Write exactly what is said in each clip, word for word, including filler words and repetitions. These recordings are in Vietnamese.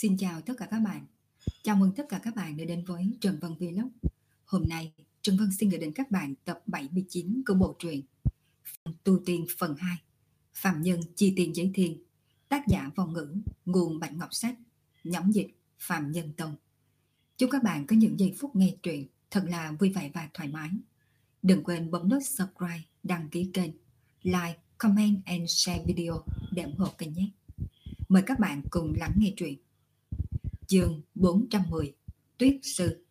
Xin chào tất cả các bạn. Chào mừng tất cả các bạn đã đến với Trần Vân Vlog. Hôm nay, Trần Vân xin gửi đến các bạn tập bảy mươi chín của bộ truyện Tu Tiên phần hai, Phạm Nhân Chi Tiền Giấy Thiên, tác giả Vong Ngữ, nguồn Bạch Ngọc Sách, nhóm dịch Phạm Nhân Tông. Chúc các bạn có những giây phút nghe truyện thật là vui vẻ và thoải mái. Đừng quên bấm nút subscribe, đăng ký kênh, like, comment and share video để ủng hộ kênh nhé. Mời các bạn cùng lắng nghe truyện. Chương bốn trăm mười, Tuyết Sư.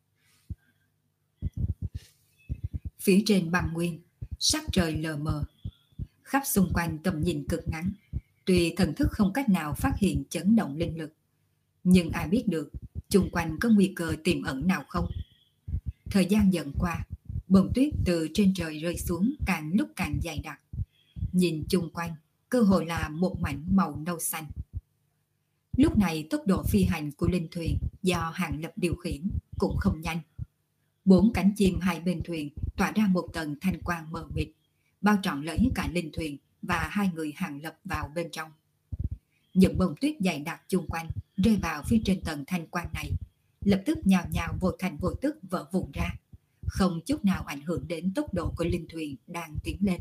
Phía trên băng nguyên, sắc trời lờ mờ, khắp xung quanh tầm nhìn cực ngắn. Tuy thần thức không cách nào phát hiện chấn động linh lực, nhưng ai biết được chung quanh có nguy cơ tiềm ẩn nào không. Thời gian dần qua, bông tuyết từ trên trời rơi xuống càng lúc càng dày đặc. Nhìn chung quanh, cơ hội là một mảnh màu nâu xanh. Lúc này tốc độ phi hành của linh thuyền do Hàng Lập điều khiển cũng không nhanh. Bốn cánh chim hai bên thuyền tỏa ra một tầng thanh quang mờ mịt, bao trọn lấy cả linh thuyền và hai người Hàng Lập vào bên trong. Những bông tuyết dày đặc chung quanh rơi vào phía trên tầng thanh quang này, lập tức nhào nhào vô thành vô tức vỡ vụn ra, không chút nào ảnh hưởng đến tốc độ của linh thuyền đang tiến lên.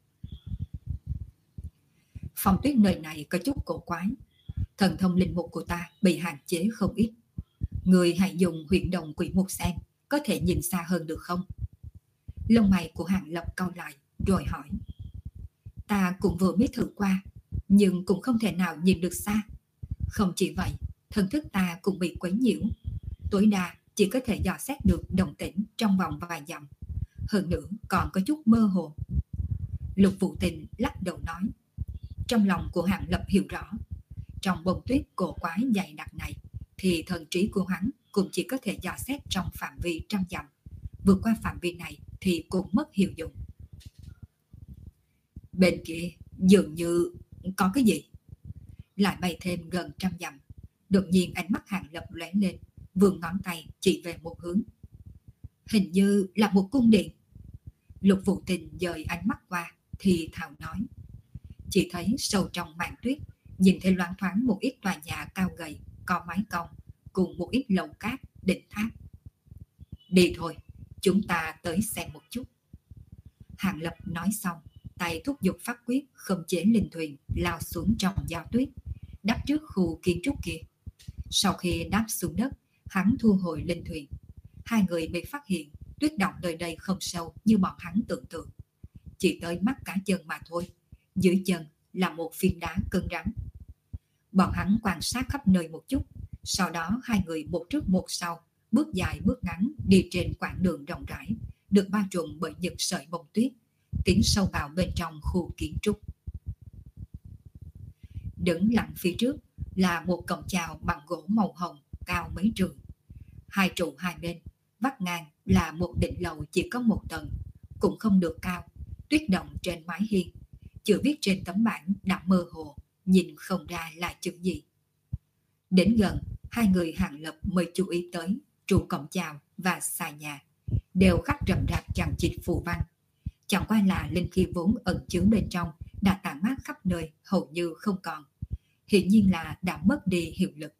Phong tuyết nơi này có chút cổ quái. Thần thông linh mục của ta bị hạn chế không ít. Người hãy dùng huyễn động quỷ mục xem, có thể nhìn xa hơn được không? Lông mày của Hàng Lập cau lại rồi hỏi. Ta cũng vừa mới thử qua, nhưng cũng không thể nào nhìn được xa. Không chỉ vậy, thần thức ta cũng bị quấy nhiễu. Tối đa chỉ có thể dò xét được động tĩnh trong vòng vài dặm. Hơn nữa còn có chút mơ hồ. Lục Vũ Tình lắc đầu nói. Trong lòng của Hàng Lập hiểu rõ, trong bông tuyết cổ quái dày đặc này thì thần trí của hắn cũng chỉ có thể dò xét trong phạm vi trăm dặm. Vượt qua phạm vi này thì cũng mất hiệu dụng. Bên kia dường như có cái gì lại bay thêm gần trăm dặm. Đột nhiên ánh mắt Hàng Lập lóe lên, vươn ngón tay chỉ về một hướng. Hình như là một cung điện. Lục Vũ Tình dời ánh mắt qua thì thào nói. Chỉ thấy sâu trong màn tuyết, nhìn thấy loáng thoáng một ít tòa nhà cao gầy, có mái cong, cùng một ít lầu cát, đỉnh tháp. Đi thôi, chúng ta tới xem một chút. Hàng Lập nói xong, tay thúc giục pháp quyết khống chế linh thuyền lao xuống trong gió tuyết, đáp trước khu kiến trúc kia. Sau khi đáp xuống đất, hắn thu hồi linh thuyền. Hai người mới phát hiện tuyết động nơi đây không sâu như bọn hắn tưởng tượng, chỉ tới mắt cá chân mà thôi. Dưới chân là một phiến đá cứng rắn. Bọn hắn quan sát khắp nơi một chút, sau đó hai người một trước một sau, bước dài bước ngắn đi trên quãng đường rộng rãi, được bao trùm bởi những sợi bông tuyết, tiến sâu vào bên trong khu kiến trúc. Đứng lặng phía trước là một cổng chào bằng gỗ màu hồng cao mấy trượng. Hai trụ hai bên, vắt ngang là một đỉnh lầu chỉ có một tầng, cũng không được cao. Tuyết động trên mái hiên, chữ viết trên tấm bảng đã mơ hồ, nhìn không ra là chữ gì. Đến gần, hai người Hàng Lập mới chú ý tới trụ cổng chào và xà nhà đều khắc rậm rạp chằng chịt phù văn. Chẳng qua là linh khí vốn ẩn chứa bên trong đã tản mát khắp nơi, hầu như không còn. Hiển nhiên là đã mất đi hiệu lực.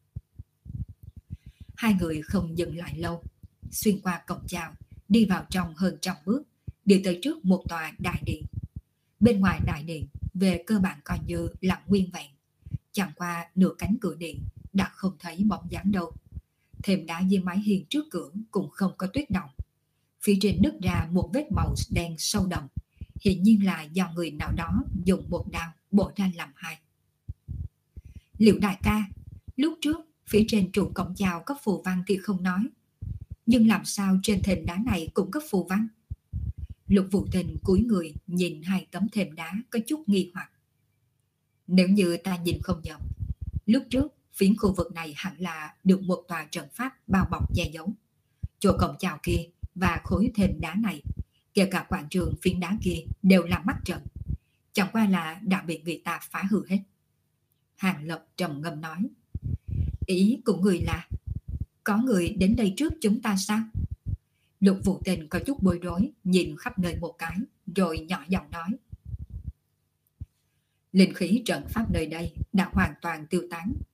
Hai người không dừng lại lâu, xuyên qua cổng chào, đi vào trong hơn trăm bước, đi tới trước một tòa đại điện. Bên ngoài đại điện về cơ bản coi như là nguyên vẹn, chẳng qua nửa cánh cửa điện đã không thấy bóng dáng đâu. Thềm đá dưới mái hiên trước cửa cũng không có tuyết động. Phía trên nứt ra một vết màu đen sâu đậm, hiển nhiên là do người nào đó dùng một đao bổ ra làm hai. Liệu đại ca, lúc trước phía trên trụ cổng chào có phù văn thì không nói, nhưng làm sao trên thềm đá này cũng có phù văn? Lục Vũ Tình cúi người nhìn hai tấm thềm đá có chút nghi hoặc. Nếu như ta nhìn không nhầm, lúc trước phiến khu vực này hẳn là được một tòa trận pháp bao bọc che giấu. Chỗ cổng chào kia và khối thềm đá này, kể cả quảng trường phiến đá kia đều là mắt trận, chẳng qua là đã bị người ta phá hư hết. Hàng Lập trầm ngâm nói. Ý của người là có người đến đây trước chúng ta sao? Lục Vũ Tình có chút bối rối, nhìn khắp nơi một cái, rồi nhỏ giọng nói. Linh khí trận pháp nơi đây đã hoàn toàn tiêu tán.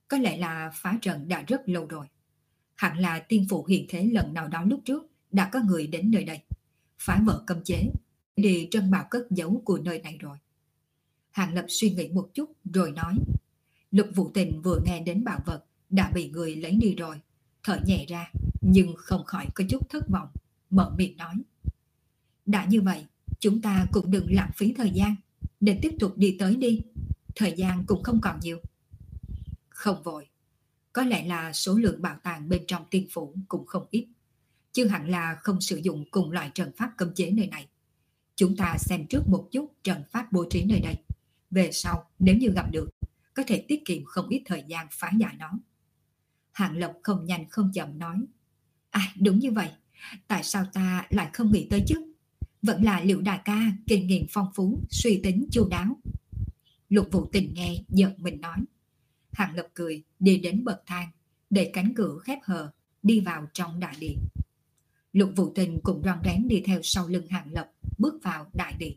Có lẽ là phá trận đã rất lâu rồi. Hẳn là tiên phụ hiện thế lần nào đó lúc trước đã có người đến nơi đây, phá vỡ cấm chế, đi trân bảo cất giấu của nơi này rồi. Hàng Lập suy nghĩ một chút rồi nói, Lục Vũ Tình vừa nghe đến bảo vật đã bị người lấy đi rồi, thở nhẹ ra, nhưng không khỏi có chút thất vọng, mở miệng nói. Đã như vậy, chúng ta cũng đừng lãng phí thời gian, nên tiếp tục đi tới đi, thời gian cũng không còn nhiều. Không vội, có lẽ là số lượng bảo tàng bên trong tiên phủ cũng không ít, chứ hẳn là không sử dụng cùng loại trận pháp cấm chế nơi này. Chúng ta xem trước một chút trận pháp bố trí nơi đây, về sau nếu như gặp được, có thể tiết kiệm không ít thời gian phá giải nó. Hạng Lộc không nhanh không chậm nói, À đúng như vậy, tại sao ta lại không nghĩ tới chứ? Vẫn là Liệu đại ca kinh nghiệm phong phú, suy tính chu đáo. Lục Vũ Tình nghe giật mình nói. Hạng Lập cười đi đến bậc thang, để cánh cửa khép hờ, đi vào trong đại điện. Lục Vũ Tình cũng rón rén đi theo sau lưng Hạng Lập, bước vào đại điện.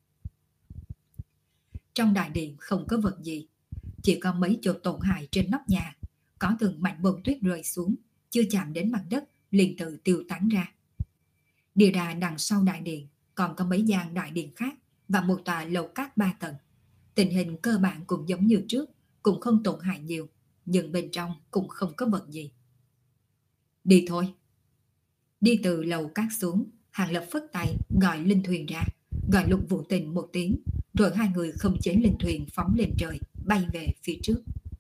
Trong đại điện không có vật gì, chỉ có mấy chỗ tổn hại trên nóc nhà, có từng mảnh bông tuyết rơi xuống, chưa chạm đến mặt đất liền tự tiêu tán ra. Địa đà đằng sau đại điện còn có mấy gian đại điện khác và một tòa lầu các ba tầng. Tình hình cơ bản cũng giống như trước, cũng không tổn hại nhiều, nhưng bên trong cũng không có vật gì. Đi thôi. Đi từ lầu các xuống, Hàng Lập phất tay gọi linh thuyền ra, gọi Lục Vũ Tình một tiếng, rồi hai người không chế linh thuyền phóng lên trời, bay về phía trước.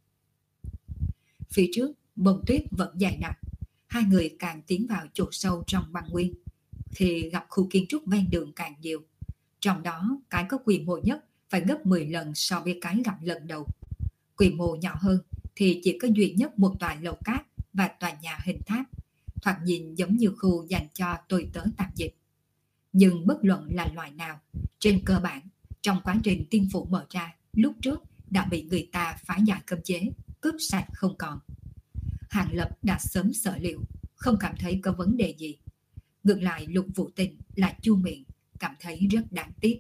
Phía trước, bông tuyết vẫn dày đặc, hai người càng tiến vào chỗ sâu trong băng nguyên, thì gặp khu kiến trúc ven đường càng nhiều. Trong đó, cái có quy mô nhất phải gấp mười lần so với cái gặp lần đầu. Quy mô nhỏ hơn thì chỉ có duy nhất một tòa lầu cát và tòa nhà hình tháp, thoạt nhìn giống như khu dành cho tôi tớ tạp dịch. Nhưng bất luận là loại nào, trên cơ bản, trong quá trình tiên phủ mở ra, lúc trước đã bị người ta phá giải cấm chế, cướp sạch không còn. Hàng Lập đã sớm sở liệu, không cảm thấy có vấn đề gì. Ngược lại Lục Vũ Tình lại chu miệng, cảm thấy rất đáng tiếc.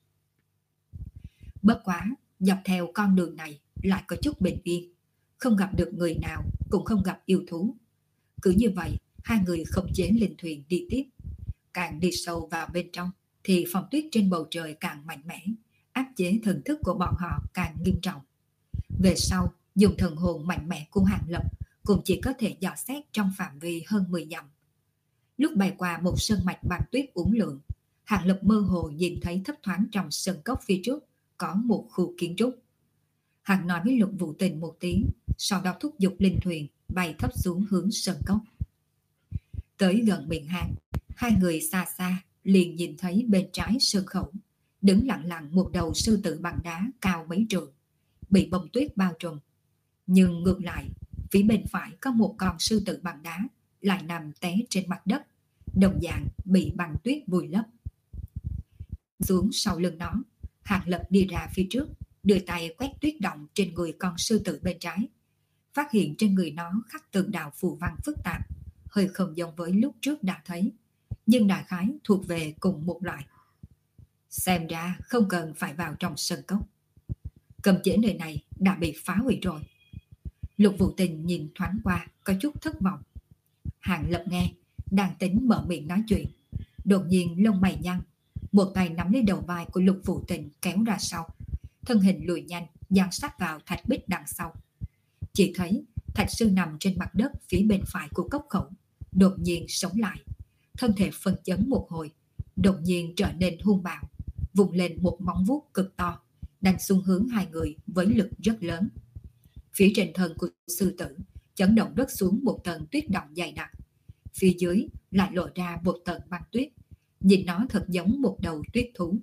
Bất quá, dọc theo con đường này lại có chút bình yên, không gặp được người nào, cũng không gặp yêu thú. Cứ như vậy, hai người khống chế linh thuyền đi tiếp. Càng đi sâu vào bên trong, thì phong tuyết trên bầu trời càng mạnh mẽ, áp chế thần thức của bọn họ càng nghiêm trọng. Về sau, dùng thần hồn mạnh mẽ của Hàng Lập cũng chỉ có thể dò xét trong phạm vi hơn mười dặm. Lúc bay qua một sơn mạch băng tuyết uốn lượn, Hàng Lập mơ hồ nhìn thấy thấp thoáng trong sân cốc phía trước có một khu kiến trúc. Hắn nói với Lục Vũ Tình một tiếng, sau đó thúc giục linh thuyền bay thấp xuống hướng sân cốc. Tới gần miệng hang, hai người xa xa liền nhìn thấy bên trái sơn khẩu đứng lặng lặng một đầu sư tử bằng đá cao mấy trượng, bị bông tuyết bao trùm. Nhưng ngược lại, phía bên phải có một con sư tử bằng đá lại nằm té trên mặt đất, đồng dạng bị băng tuyết vùi lấp. Xuống sau lưng nó, Hàng Lập đi ra phía trước, đưa tay quét tuyết động trên người con sư tử bên trái, phát hiện trên người nó khắc từng đạo phù văn phức tạp, hơi không giống với lúc trước đã thấy, nhưng đại khái thuộc về cùng một loại. Xem ra không cần phải vào trong sân cốc, cấm chế nơi này đã bị phá hủy rồi. Lục Vũ Tình nhìn thoáng qua có chút thất vọng. Hàng Lập nghe, đang tính mở miệng nói chuyện, đột nhiên lông mày nhăn, một tay nắm lấy đầu vai của Lục Vũ Tình kéo ra sau, thân hình lùi nhanh, dán sát vào thạch bích đằng sau. Chỉ thấy thạch sư nằm trên mặt đất phía bên phải của cốc khẩu, đột nhiên sống lại, thân thể phân chấn một hồi, đột nhiên trở nên hung bạo, vùng lên một móng vuốt cực to, đánh xuống hướng hai người với lực rất lớn. Phía trên thân của sư tử chấn động đất xuống một tầng tuyết động dày đặc, phía dưới lại lộ ra một tầng băng tuyết, nhìn nó thật giống một đầu tuyết thú.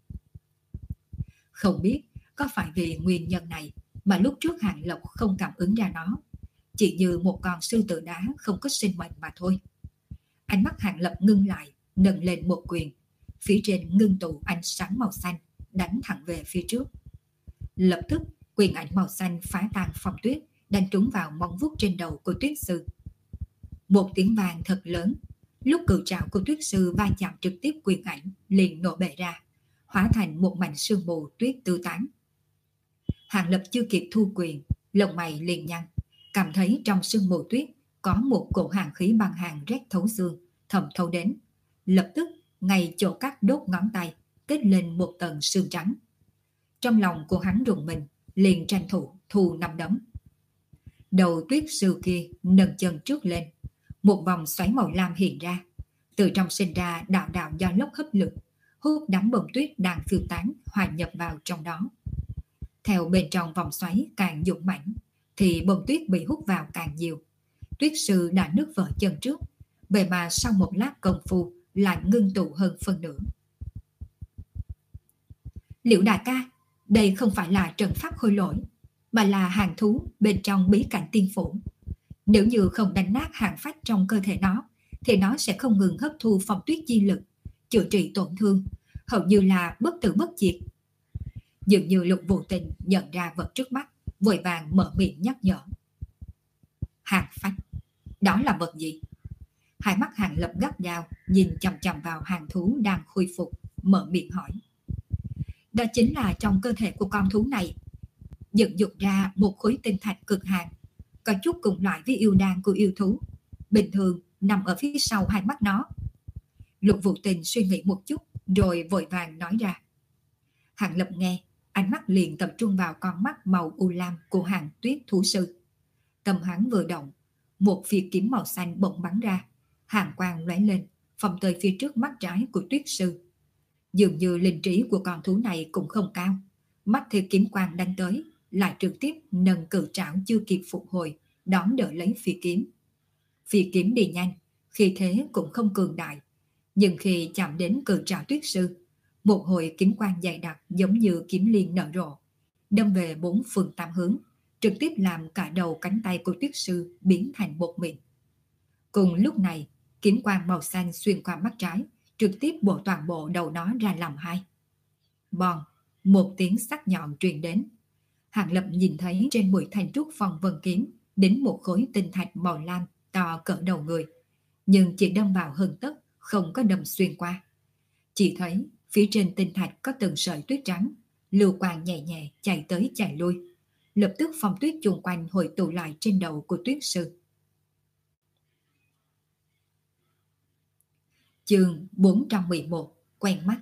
Không biết có phải vì nguyên nhân này mà lúc trước Hàng Lộc không cảm ứng ra nó, chỉ như một con sư tử đá không có sinh mệnh mà thôi. Ánh mắt Hàng Lập ngưng lại, nâng lên một quyền, phía trên ngưng tụ ánh sáng màu xanh, đánh thẳng về phía trước. Lập tức quyền ảnh màu xanh phá tan phong tuyết, đánh trúng vào móng vuốt trên đầu của tuyết sư. Một tiếng vang thật lớn, lúc cự trảo của tuyết sư va chạm trực tiếp quyền ảnh liền nổ bể ra, hóa thành một mảnh sương mù tuyết tứ tán. Hàng Lập chưa kịp thu quyền, lông mày liền nhăn, cảm thấy trong sương mù tuyết có một cổ hàn khí băng hàn rét thấu xương, thẩm thấu đến. Lập tức, ngay chỗ các đốt ngón tay, kết lên một tầng sương trắng. Trong lòng của hắn rùng mình, liền tranh thủ thu nắm đấm. Đầu tuyết sư kia nâng chân trước lên, một vòng xoáy màu lam hiện ra. Từ trong sinh ra đạo đạo gió lốc hấp lực, hút đám bông tuyết đang phiêu tán hòa nhập vào trong đó. Theo bên trong vòng xoáy càng dũng mãnh, thì bông tuyết bị hút vào càng nhiều. Tuyết sư đã nứt vỡ chân trước, vậy mà sau một lát công phu lại ngưng tụ hơn phân nửa. Liễu đại ca, đây không phải là trận pháp khôi lỗi, mà là hàng thú bên trong bí cảnh tiên phủ. Nếu như không đánh nát hàng phách trong cơ thể nó, thì nó sẽ không ngừng hấp thu phong tuyết chi lực, chữa trị tổn thương, hầu như là bất tử bất diệt. Dường như Lục Vô Tình nhận ra vật trước mắt, vội vàng mở miệng nhắc nhở. Hàng phách, đó là vật gì? Hai mắt Hàng Lập gắt gao nhìn chằm chằm vào hàng thú đang khôi phục, mở miệng hỏi. Đó chính là trong cơ thể của con thú này dựng dục ra một khối tinh thạch cực hạn, có chút cùng loại với yêu đan của yêu thú, bình thường nằm ở phía sau hai mắt nó. Lục Vô Tình suy nghĩ một chút rồi vội vàng nói ra. Hàng Lập nghe, ánh mắt liền tập trung vào con mắt màu u lam của Hàng Tuyết thú sư. Tâm hắn vừa động, một phi kiếm màu xanh bỗng bắn ra, hàn quang lóe lên, phóng tới phía trước mắt trái của Tuyết sư. Dường như linh trí của con thú này cũng không cao, mắt theo kiếm quang đánh tới, lại trực tiếp nâng cự trảo chưa kịp phục hồi, đón đỡ lấy phi kiếm. Phi kiếm đi nhanh, khi thế cũng không cường đại, nhưng khi chạm đến cự trảo Tuyết sư, một hồi kiếm quang dày đặc giống như kiếm liên nở rộ, đâm về bốn phương tám hướng, trực tiếp làm cả đầu cánh tay của Tuyết sư biến thành bột mịn. Cùng lúc này, kiếm quang màu xanh xuyên qua mắt trái, trực tiếp bổ toàn bộ đầu nó ra làm hai. Bòn, một tiếng sắc nhọn truyền đến. Hàng Lập nhìn thấy trên mũi thanh trúc phong vân kiếm đến một khối tinh thạch màu lam to cỡ đầu người, nhưng chỉ đâm vào hơn tấc, không có đâm xuyên qua. Chỉ thấy phía trên tinh thạch có từng sợi tuyết trắng, lưu quang nhẹ nhẹ chạy tới chạy lui. Lập tức phong tuyết chung quanh hội tụ lại trên đầu của Tuyết sư. Chương bốn trăm mười một, quen mắt.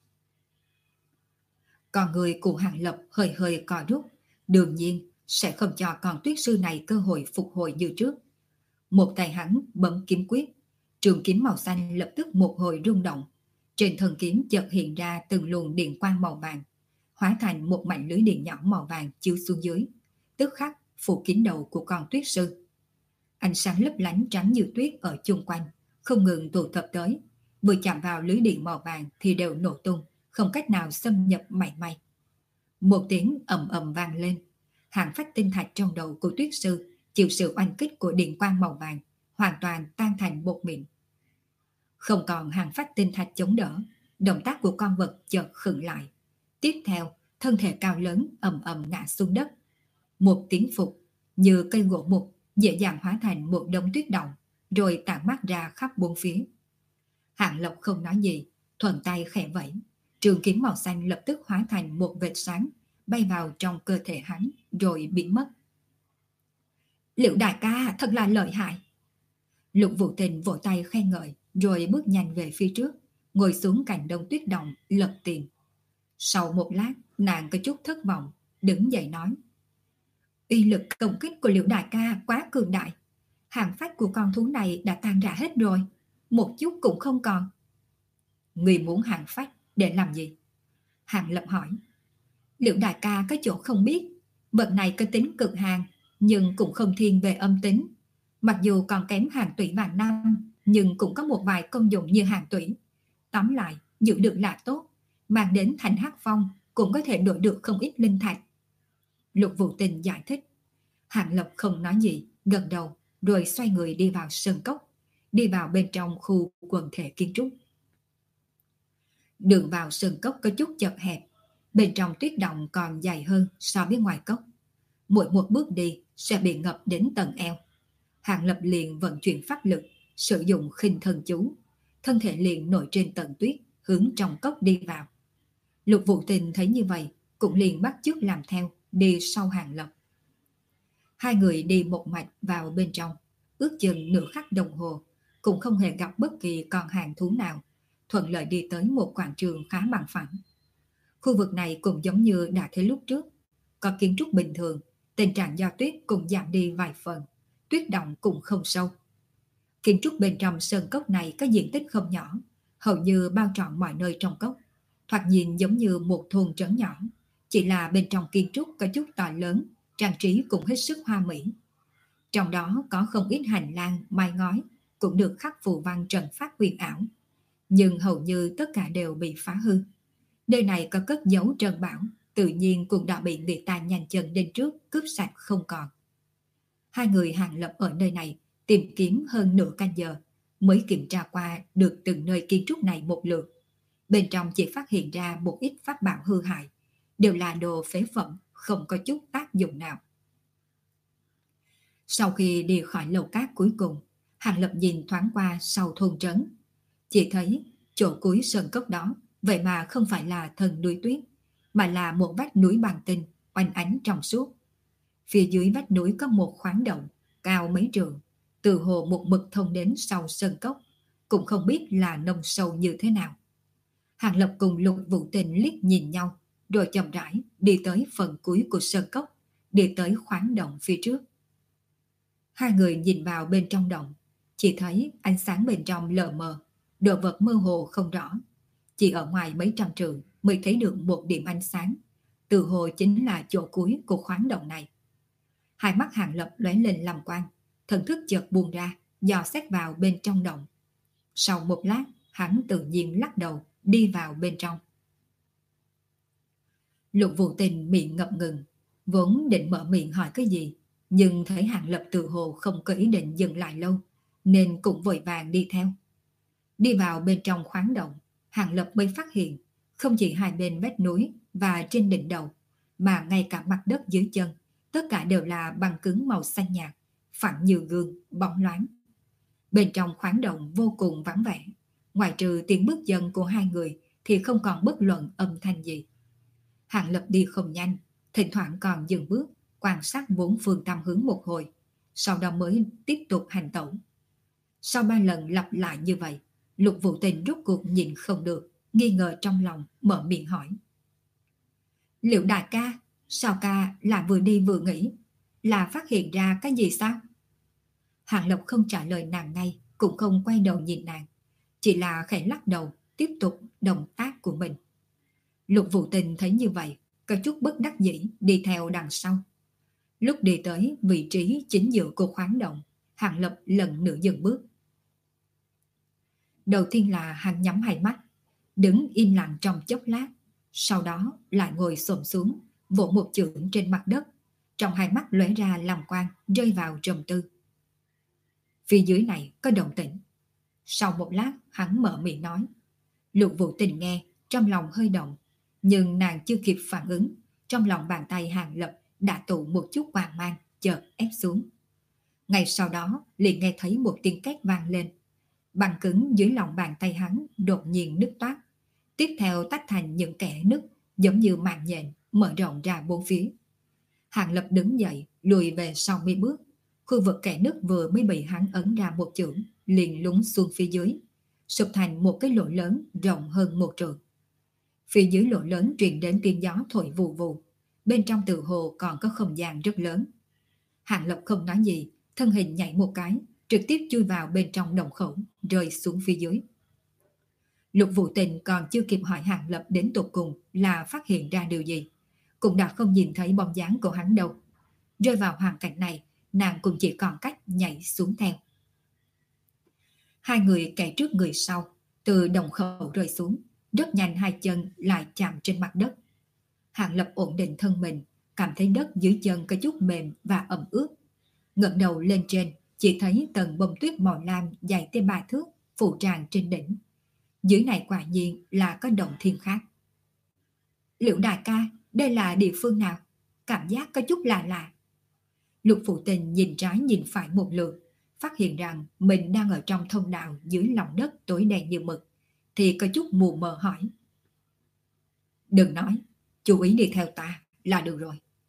Còn người của Hàng Lập hơi hơi cò rút, đương nhiên sẽ không cho con Tuyết sư này cơ hội phục hồi như trước. Một tay hắn bấm kiếm quyết, trường kiếm màu xanh lập tức một hồi rung động. Trên thân kiếm chợt hiện ra từng luồng điện quang màu vàng, hóa thành một mảnh lưới điện nhỏ màu vàng chiếu xuống dưới, tức khắc phủ kín đầu của con Tuyết sư. Ánh sáng lấp lánh trắng như tuyết ở chung quanh không ngừng tụ tập tới, vừa chạm vào lưới điện màu vàng thì đều nổ tung, không cách nào xâm nhập mảy may. Một tiếng ầm ầm vang lên, hàng phách tinh thạch trong đầu của Tuyết sư chịu sự oanh kích của điện quang màu vàng, hoàn toàn tan thành bột mịn. Không còn hàng phách tinh thạch chống đỡ, động tác của con vật chợt khựng lại. Tiếp theo, thân thể cao lớn ầm ầm ngã xuống đất. Một tiếng phục, như cây gỗ mục, dễ dàng hóa thành một đống tuyết động, rồi tản mát ra khắp bốn phía. Hàng Lập không nói gì, thuận tay khẽ vẫy, trường kiếm màu xanh lập tức hóa thành một vệt sáng, bay vào trong cơ thể hắn, rồi biến mất. Liễu đại ca thật là lợi hại. Lục Vô Tình vỗ tay khen ngợi, rồi bước nhanh về phía trước, ngồi xuống cạnh đống tuyết động, lật tiền. Sau một lát, nàng có chút thất vọng, đứng dậy nói. Uy lực công kích của Liễu đại ca quá cường đại. Hàng phách của con thú này đã tan rã hết rồi, một chút cũng không còn. Người muốn hàng phách để làm gì? Hàng Lập hỏi. Liễu đại ca có chỗ không biết, vật này có tính cực hàn, nhưng cũng không thiên về âm tính. Mặc dù còn kém hàng tủy vạn năm, nhưng cũng có một vài công dụng như hàng tủy. Tóm lại, giữ được là tốt, mang đến thành hắc phong cũng có thể đổi được không ít linh thạch. Lục Vô Tình giải thích. Hàng Lập không nói gì, gật đầu, rồi xoay người đi vào sơn cốc, đi vào bên trong khu quần thể kiến trúc. Đường vào sơn cốc có chút chật hẹp, bên trong tuyết động còn dài hơn so với ngoài cốc. Mỗi một bước đi sẽ bị ngập đến tận eo. Hàng Lập liền vận chuyển pháp lực, sử dụng khinh thần chú, thân thể liền nổi trên tầng tuyết, hướng trong cốc đi vào. Lục Vô Tình thấy như vậy, cũng liền bắt chước làm theo, đi sau Hàng Lập. Hai người đi một mạch vào bên trong, ước chừng nửa khắc đồng hồ, cũng không hề gặp bất kỳ con hàng thú nào, thuận lợi đi tới một quảng trường khá bằng phẳng. Khu vực này cũng giống như đã thấy lúc trước, có kiến trúc bình thường, tình trạng do tuyết cũng giảm đi vài phần, tuyết động cũng không sâu. Kiến trúc bên trong sơn cốc này có diện tích không nhỏ, hầu như bao trọn mọi nơi trong cốc, thoạt nhìn giống như một thôn trấn nhỏ, chỉ là bên trong kiến trúc có chút to lớn, trang trí cũng hết sức hoa mỹ. Trong đó có không ít hành lang, mái ngói, cũng được khắc phù văn trận pháp huyền ảo, nhưng hầu như tất cả đều bị phá hư. Nơi này có cất giấu trân bảo, tự nhiên cũng đã bị người ta nhanh chân đến trước cướp sạch không còn. Hai người Hàng Lập ở nơi này tìm kiếm hơn nửa canh giờ, mới kiểm tra qua được từng nơi kiến trúc này một lượt. Bên trong chỉ phát hiện ra một ít pháp bảo hư hại, đều là đồ phế phẩm, không có chút tác dụng nào. Sau khi đi khỏi lầu cát cuối cùng, Hàng Lập nhìn thoáng qua sau thôn trấn, chỉ thấy chỗ cuối sơn cốc đó vậy mà không phải là thần núi tuyết, mà là một vách núi bằng tinh oanh ánh trong suốt. Phía dưới vách núi có một khoáng động cao mấy trượng, từ hồ một mực thông đến sau sơn cốc, cũng không biết là nông sâu như thế nào. Hàng Lập cùng Lục Vũ Tình liếc nhìn nhau, rồi chậm rãi đi tới phần cuối của sơn cốc, đi tới khoáng động phía trước. Hai người nhìn vào bên trong động, chỉ thấy ánh sáng bên trong lờ mờ, đồ vật mơ hồ không rõ. Chỉ ở ngoài mấy trăm trượng mới thấy được một điểm ánh sáng, từ hồ chính là chỗ cuối của khoáng động này. Hai mắt Hàng Lập lóe lên làm quang, thần thức chợt buông ra, dò xét vào bên trong động. Sau một lát, hắn tự nhiên lắc đầu, đi vào bên trong. Lục Vũ Tình miệng ngập ngừng, vốn định mở miệng hỏi cái gì, nhưng thấy Hàng Lập tự hồ không có ý định dừng lại lâu, nên cũng vội vàng đi theo. Đi vào bên trong khoáng động, Hàng Lập mới phát hiện, không chỉ hai bên vách núi và trên đỉnh đầu, mà ngay cả mặt đất dưới chân, tất cả đều là băng cứng màu xanh nhạt, phẳng như gương, bóng loáng. Bên trong khoáng động vô cùng vắng vẻ, ngoài trừ tiếng bước chân của hai người thì không còn bất luận âm thanh gì. Hàng Lập đi không nhanh, thỉnh thoảng còn dừng bước, quan sát bốn phương tám hướng một hồi, sau đó mới tiếp tục hành tẩu. Sau ba lần lặp lại như vậy, Lục Vũ Tình rốt cuộc nhìn không được, nghi ngờ trong lòng, mở miệng hỏi. Liệu đại ca, sao ca là vừa đi vừa nghĩ, là phát hiện ra cái gì sao? Hàng Lập không trả lời nàng ngay, cũng không quay đầu nhìn nàng, chỉ là khẽ lắc đầu, tiếp tục động tác của mình. Lục Vũ Tình thấy như vậy, có chút bất đắc dĩ đi theo đằng sau. Lúc đi tới vị trí chính giữa của khoáng động, Hàng Lập lần nữa dừng bước. Đầu tiên là hắn nhắm hai mắt, đứng im lặng trong chốc lát, sau đó lại ngồi xổm xuống, vỗ một chưởng trên mặt đất, trong hai mắt lóe ra làm quang, rơi vào trầm tư. Phía dưới này có động tĩnh. Sau một lát hắn mở miệng nói. Lục Vũ Tình nghe, trong lòng hơi động, nhưng nàng chưa kịp phản ứng, trong lòng bàn tay Hàng Lập đã tụ một chút quang mang, chợt ép xuống. Ngay sau đó liền nghe thấy một tiếng két vang lên, băng cứng dưới lòng bàn tay hắn đột nhiên nứt toát, tiếp theo tách thành những kẽ nứt giống như mạng nhện mở rộng ra bốn phía. Hàng Lập đứng dậy, lùi về sau mấy bước, khu vực kẽ nứt vừa mới bị hắn ấn ra một chưởng, liền lún xuống phía dưới, sụp thành một cái lỗ lớn rộng hơn một trượng. Phía dưới lỗ lớn truyền đến tiếng gió thổi vù vù, bên trong tự hồ còn có không gian rất lớn. Hàng Lập không nói gì, thân hình nhảy một cái, trực tiếp chui vào bên trong động khẩu, rơi xuống phía dưới. Lục Vũ Tình còn chưa kịp hỏi Hàng Lập đến tột cùng là phát hiện ra điều gì, cũng đã không nhìn thấy bóng dáng của hắn đâu. Rơi vào hoàn cảnh này, nàng cũng chỉ còn cách nhảy xuống theo. Hai người kẻ trước người sau, từ động khẩu rơi xuống, rất nhanh hai chân lại chạm trên mặt đất. Hàng Lập ổn định thân mình, cảm thấy đất dưới chân có chút mềm và ẩm ướt. Ngẩng đầu lên trên, chỉ thấy tầng bông tuyết màu lam dài tới ba thước phủ tràn trên đỉnh. Dưới này quả nhiên là có động thiên khác. Liệu đại ca, đây là địa phương nào? Cảm giác có chút lạ lạ. Lục Phụ Tình nhìn trái nhìn phải một lượt, phát hiện rằng mình đang ở trong thông đạo dưới lòng đất tối đen như mực, thì có chút mù mờ hỏi. Đừng nói, chú ý đi theo ta là được rồi.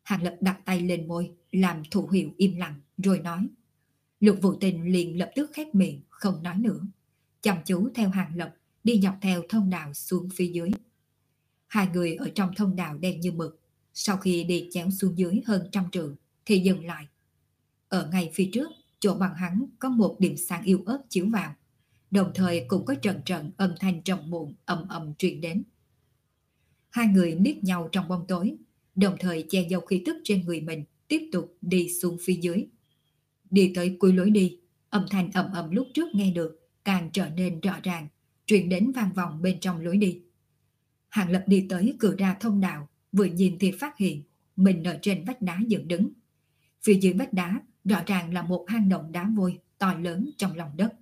Hàng Lập đặt tay lên môi, làm thủ hiệu im lặng, rồi nói. Lục Vũ Tình liền lập tức khép miệng, không nói nữa. Chăm chú theo Hàng Lập, đi dọc theo thông đạo xuống phía dưới. Hai người ở trong thông đạo đen như mực, sau khi đi chéo xuống dưới hơn trăm trượng, thì dừng lại. Ở ngay phía trước, chỗ bằng hắn có một điểm sáng yếu ớt chiếu vào, đồng thời cũng có trận trận âm thanh trầm muộn ầm ầm truyền đến. Hai người liếc nhau trong bóng tối, đồng thời che giấu khí tức trên người mình, tiếp tục đi xuống phía dưới. Đi tới cuối lối đi, âm thanh ầm ầm lúc trước nghe được càng trở nên rõ ràng, truyền đến vang vọng bên trong lối đi. Hàng Lập đi tới cửa ra thông đạo, vừa nhìn thì phát hiện mình ở trên vách đá dựng đứng. Phía dưới vách đá rõ ràng là một hang động đá vôi to lớn trong lòng đất.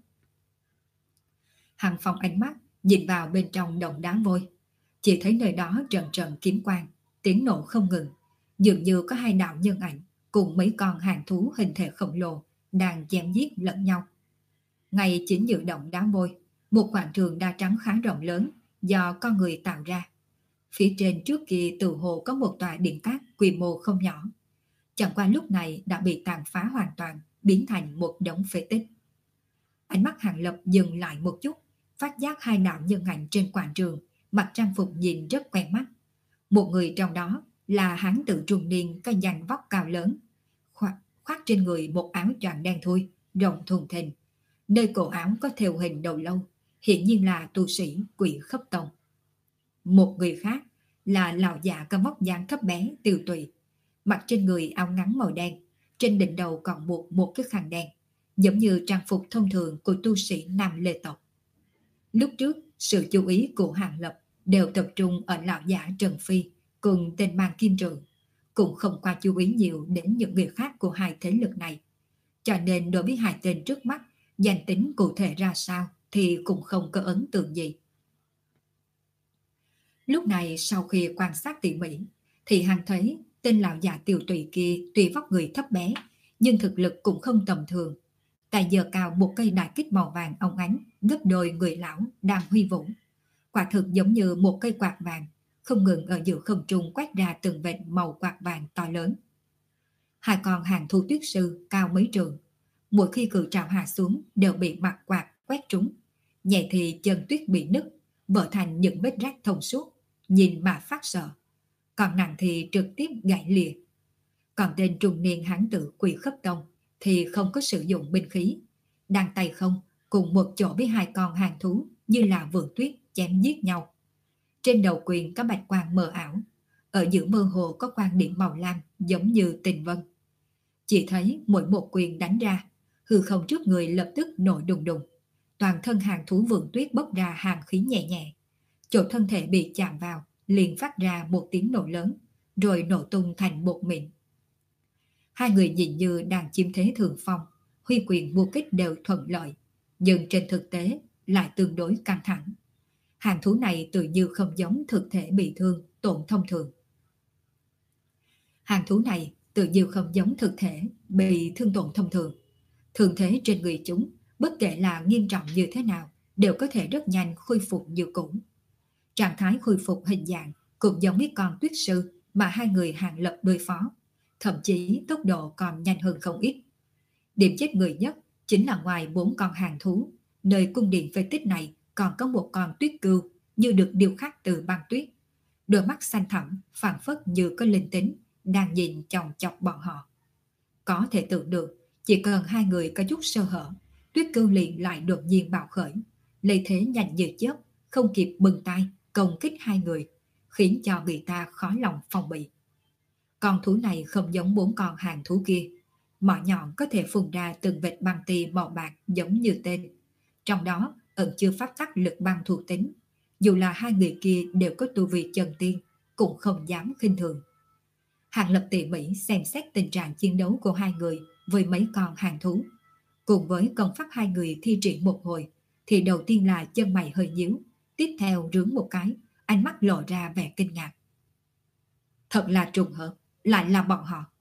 Hàng phóng ánh mắt nhìn vào bên trong động đá vôi, chỉ thấy nơi đó trận trận kiếm quang, tiếng nổ không ngừng, dường như có hai đạo nhân ảnh cùng mấy con hàng thú hình thể khổng lồ đang chém giết lẫn nhau. Ngay chính giữa động đá vôi, một khoảng trường đá trắng khá rộng lớn do con người tạo ra. Phía trên trước kia tự hồ có một tòa điện cát quy mô không nhỏ, chẳng qua lúc này đã bị tàn phá hoàn toàn, biến thành một đống phế tích. Ánh mắt Hàng Lập dừng lại một chút, phát giác hai đạo nhân ảnh trên quảng trường, mặc trang phục nhìn rất quen mắt. Một người trong đó là hán tử trung niên có dàn vóc cao lớn, khoác, khoác trên người một áo choàng đen thui, rộng thùng thình. Nơi cổ áo có thêu hình đầu lâu, hiện nhiên là tu sĩ Quỷ Khấp Tông. Một người khác là lão già có vóc dáng thấp bé, tiều tụy, mặc trên người áo ngắn màu đen, trên đỉnh đầu còn buộc một cái khăn đen, giống như trang phục thông thường của tu sĩ Nam Lê tộc. Lúc trước, sự chú ý của Hàng Lập đều tập trung ở lão giả Trần Phi cùng tên mang kim trường, cũng không qua chú ý nhiều đến những người khác của hai thế lực này. Cho nên đối với hai tên trước mắt, danh tính cụ thể ra sao thì cũng không có ấn tượng gì. Lúc này sau khi quan sát tỉ mỉ, thì hắn thấy tên lão già tiều tụy kia tuy vóc người thấp bé, nhưng thực lực cũng không tầm thường. Tại giờ cao một cây đại kích màu vàng óng ánh, gấp đôi người lão đang huy vũ. Quả thực giống như một cây quạt vàng, không ngừng ở giữa không trung quét ra từng vệt màu quạt vàng to lớn. Hai con hàng thu tuyết sư cao mấy trường, mỗi khi cự trào hạ xuống đều bị mặt quạt quét trúng. Nhẹ thì chân tuyết bị nứt, vỡ thành những vết rách thông suốt, nhìn mà phát sợ. Còn nặng thì trực tiếp gãy lìa. Còn tên trung niên hán tử Quỷ Khấp Tông thì không có sử dụng binh khí, đang tay không cùng một chỗ với hai con hàng thú như là vườn tuyết chém giết nhau. Trên đầu quyền có bạch quang mờ ảo, ở giữa mơ hồ có quang điểm màu lam giống như tình vân. Chỉ thấy mỗi một quyền đánh ra, hư không trước người lập tức nổi đùng đùng, toàn thân hàng thú vườn tuyết bốc ra hàn khí nhẹ nhẹ. Chỗ thân thể bị chạm vào liền phát ra một tiếng nổ lớn, rồi nổ tung thành bột mịn. Hai người nhìn như đang chiếm thế thượng phong, huy quyền vô kích đều thuận lợi, nhưng trên thực tế lại tương đối căng thẳng. Hàng thú này tự như không giống thực thể bị thương, tổn thông thường. Hàng thú này tự như không giống thực thể bị thương tổn thông thường. Thương thế trên người chúng, bất kể là nghiêm trọng như thế nào, đều có thể rất nhanh khôi phục như cũ. Trạng thái khôi phục hình dạng cũng giống với con tuyết sư mà hai người Hàng Lập đối phó, thậm chí tốc độ còn nhanh hơn không ít. Điểm chết người nhất chính là ngoài bốn con hàng thú, nơi cung điện phế tích này còn có một con tuyết cừu như được điêu khắc từ băng tuyết. Đôi mắt xanh thẳm, phảng phất như có linh tính, đang nhìn chòng chọc bọn họ. Có thể tưởng được, chỉ cần hai người có chút sơ hở, tuyết cừu liền lại đột nhiên bạo khởi, lấy thế nhanh như chớp, không kịp bừng tay công kích hai người, khiến cho người ta khó lòng phòng bị. Con thú này không giống bốn con hàng thú kia, mỏ nhọn có thể phun ra từng vệt băng tì màu bạc giống như tên. Trong đó ẩn chưa phát tác lực băng thuộc tính, dù là hai người kia đều có tu vi chân tiên, cũng không dám khinh thường. Hàng Lập tỉ mỉ xem xét tình trạng chiến đấu của hai người với mấy con hàng thú, cùng với công pháp hai người thi triển một hồi, thì đầu tiên là chân mày hơi nhíu, tiếp theo rướn một cái, ánh mắt lộ ra vẻ kinh ngạc. Thật là trùng hợp, lại là bọn họ.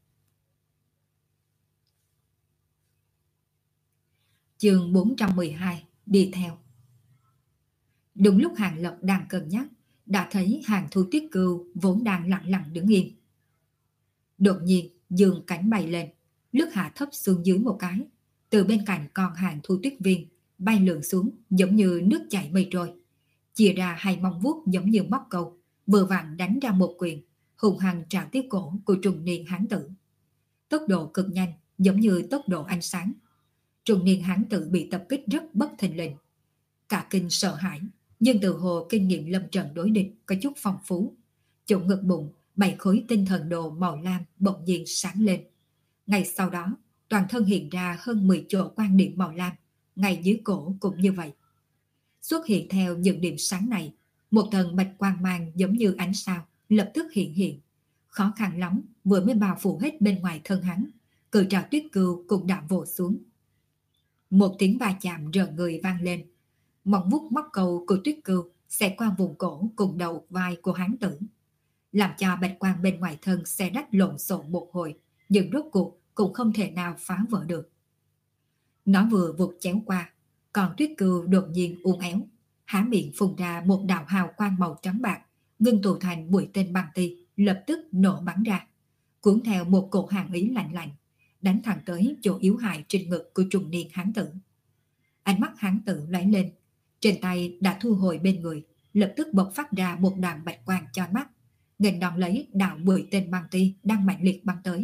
Chương bốn trăm mười hai, đi theo. Đúng lúc Hàng Lập đang cân nhắc, đã thấy hàng thú tuyết cừu vốn đang lặng lặng đứng yên. Đột nhiên dương cánh bay lên, lướt hạ thấp xuống dưới một cái, từ bên cạnh con hàng thu tuyết viên bay lượn xuống giống như nước chảy mây trôi, chia ra hai móng vuốt giống như móc câu, vừa vặn đánh ra một quyền, hùng hăng trào tiếp cổ của trung niên hán tử. Tốc độ cực nhanh, giống như tốc độ ánh sáng. Trung niên hán tử bị tập kích rất bất thình lình, cả kinh sợ hãi, nhưng từ hồ kinh nghiệm lâm trận đối địch có chút phong phú. Chỗ ngực bụng, bảy khối tinh thần đồ màu lam bỗng nhiên sáng lên. Ngay sau đó, toàn thân hiện ra hơn mười chỗ quan điểm màu lam, ngay dưới cổ cũng như vậy. Xuất hiện theo những điểm sáng này, một tầng bạch quang mang giống như ánh sao lập tức hiện hiện. Khó khăn lắm vừa mới bao phủ hết bên ngoài thân hắn, cự trảo tuyết cừu cũng đã vồ xuống. Một tiếng va chạm rợn người vang lên, móng vuốt móc cầu của tuyết cừu xẹt qua vùng cổ cùng đầu vai của hán tử, làm cho bạch quang bên ngoài thân xe rách lộn xộn một hồi, nhưng rốt cuộc cũng không thể nào phá vỡ được. Nó vừa vụt chéo qua, còn tuyết cừu đột nhiên uốn éo, há miệng phun ra một đạo hào quang màu trắng bạc, ngưng tụ thành mũi tên băng ti, lập tức nổ bắn ra, cuốn theo một cổ hàn ý lạnh lạnh, đánh thẳng tới chỗ yếu hại trên ngực của trung niên hán tử. Ánh mắt hán tử lóe lên, trên tay đã thu hồi bên người, lập tức bộc phát ra một đạo bạch quang chói mắt, nghênh đón lấy đạo mũi tên băng ti đang mạnh liệt bắn tới.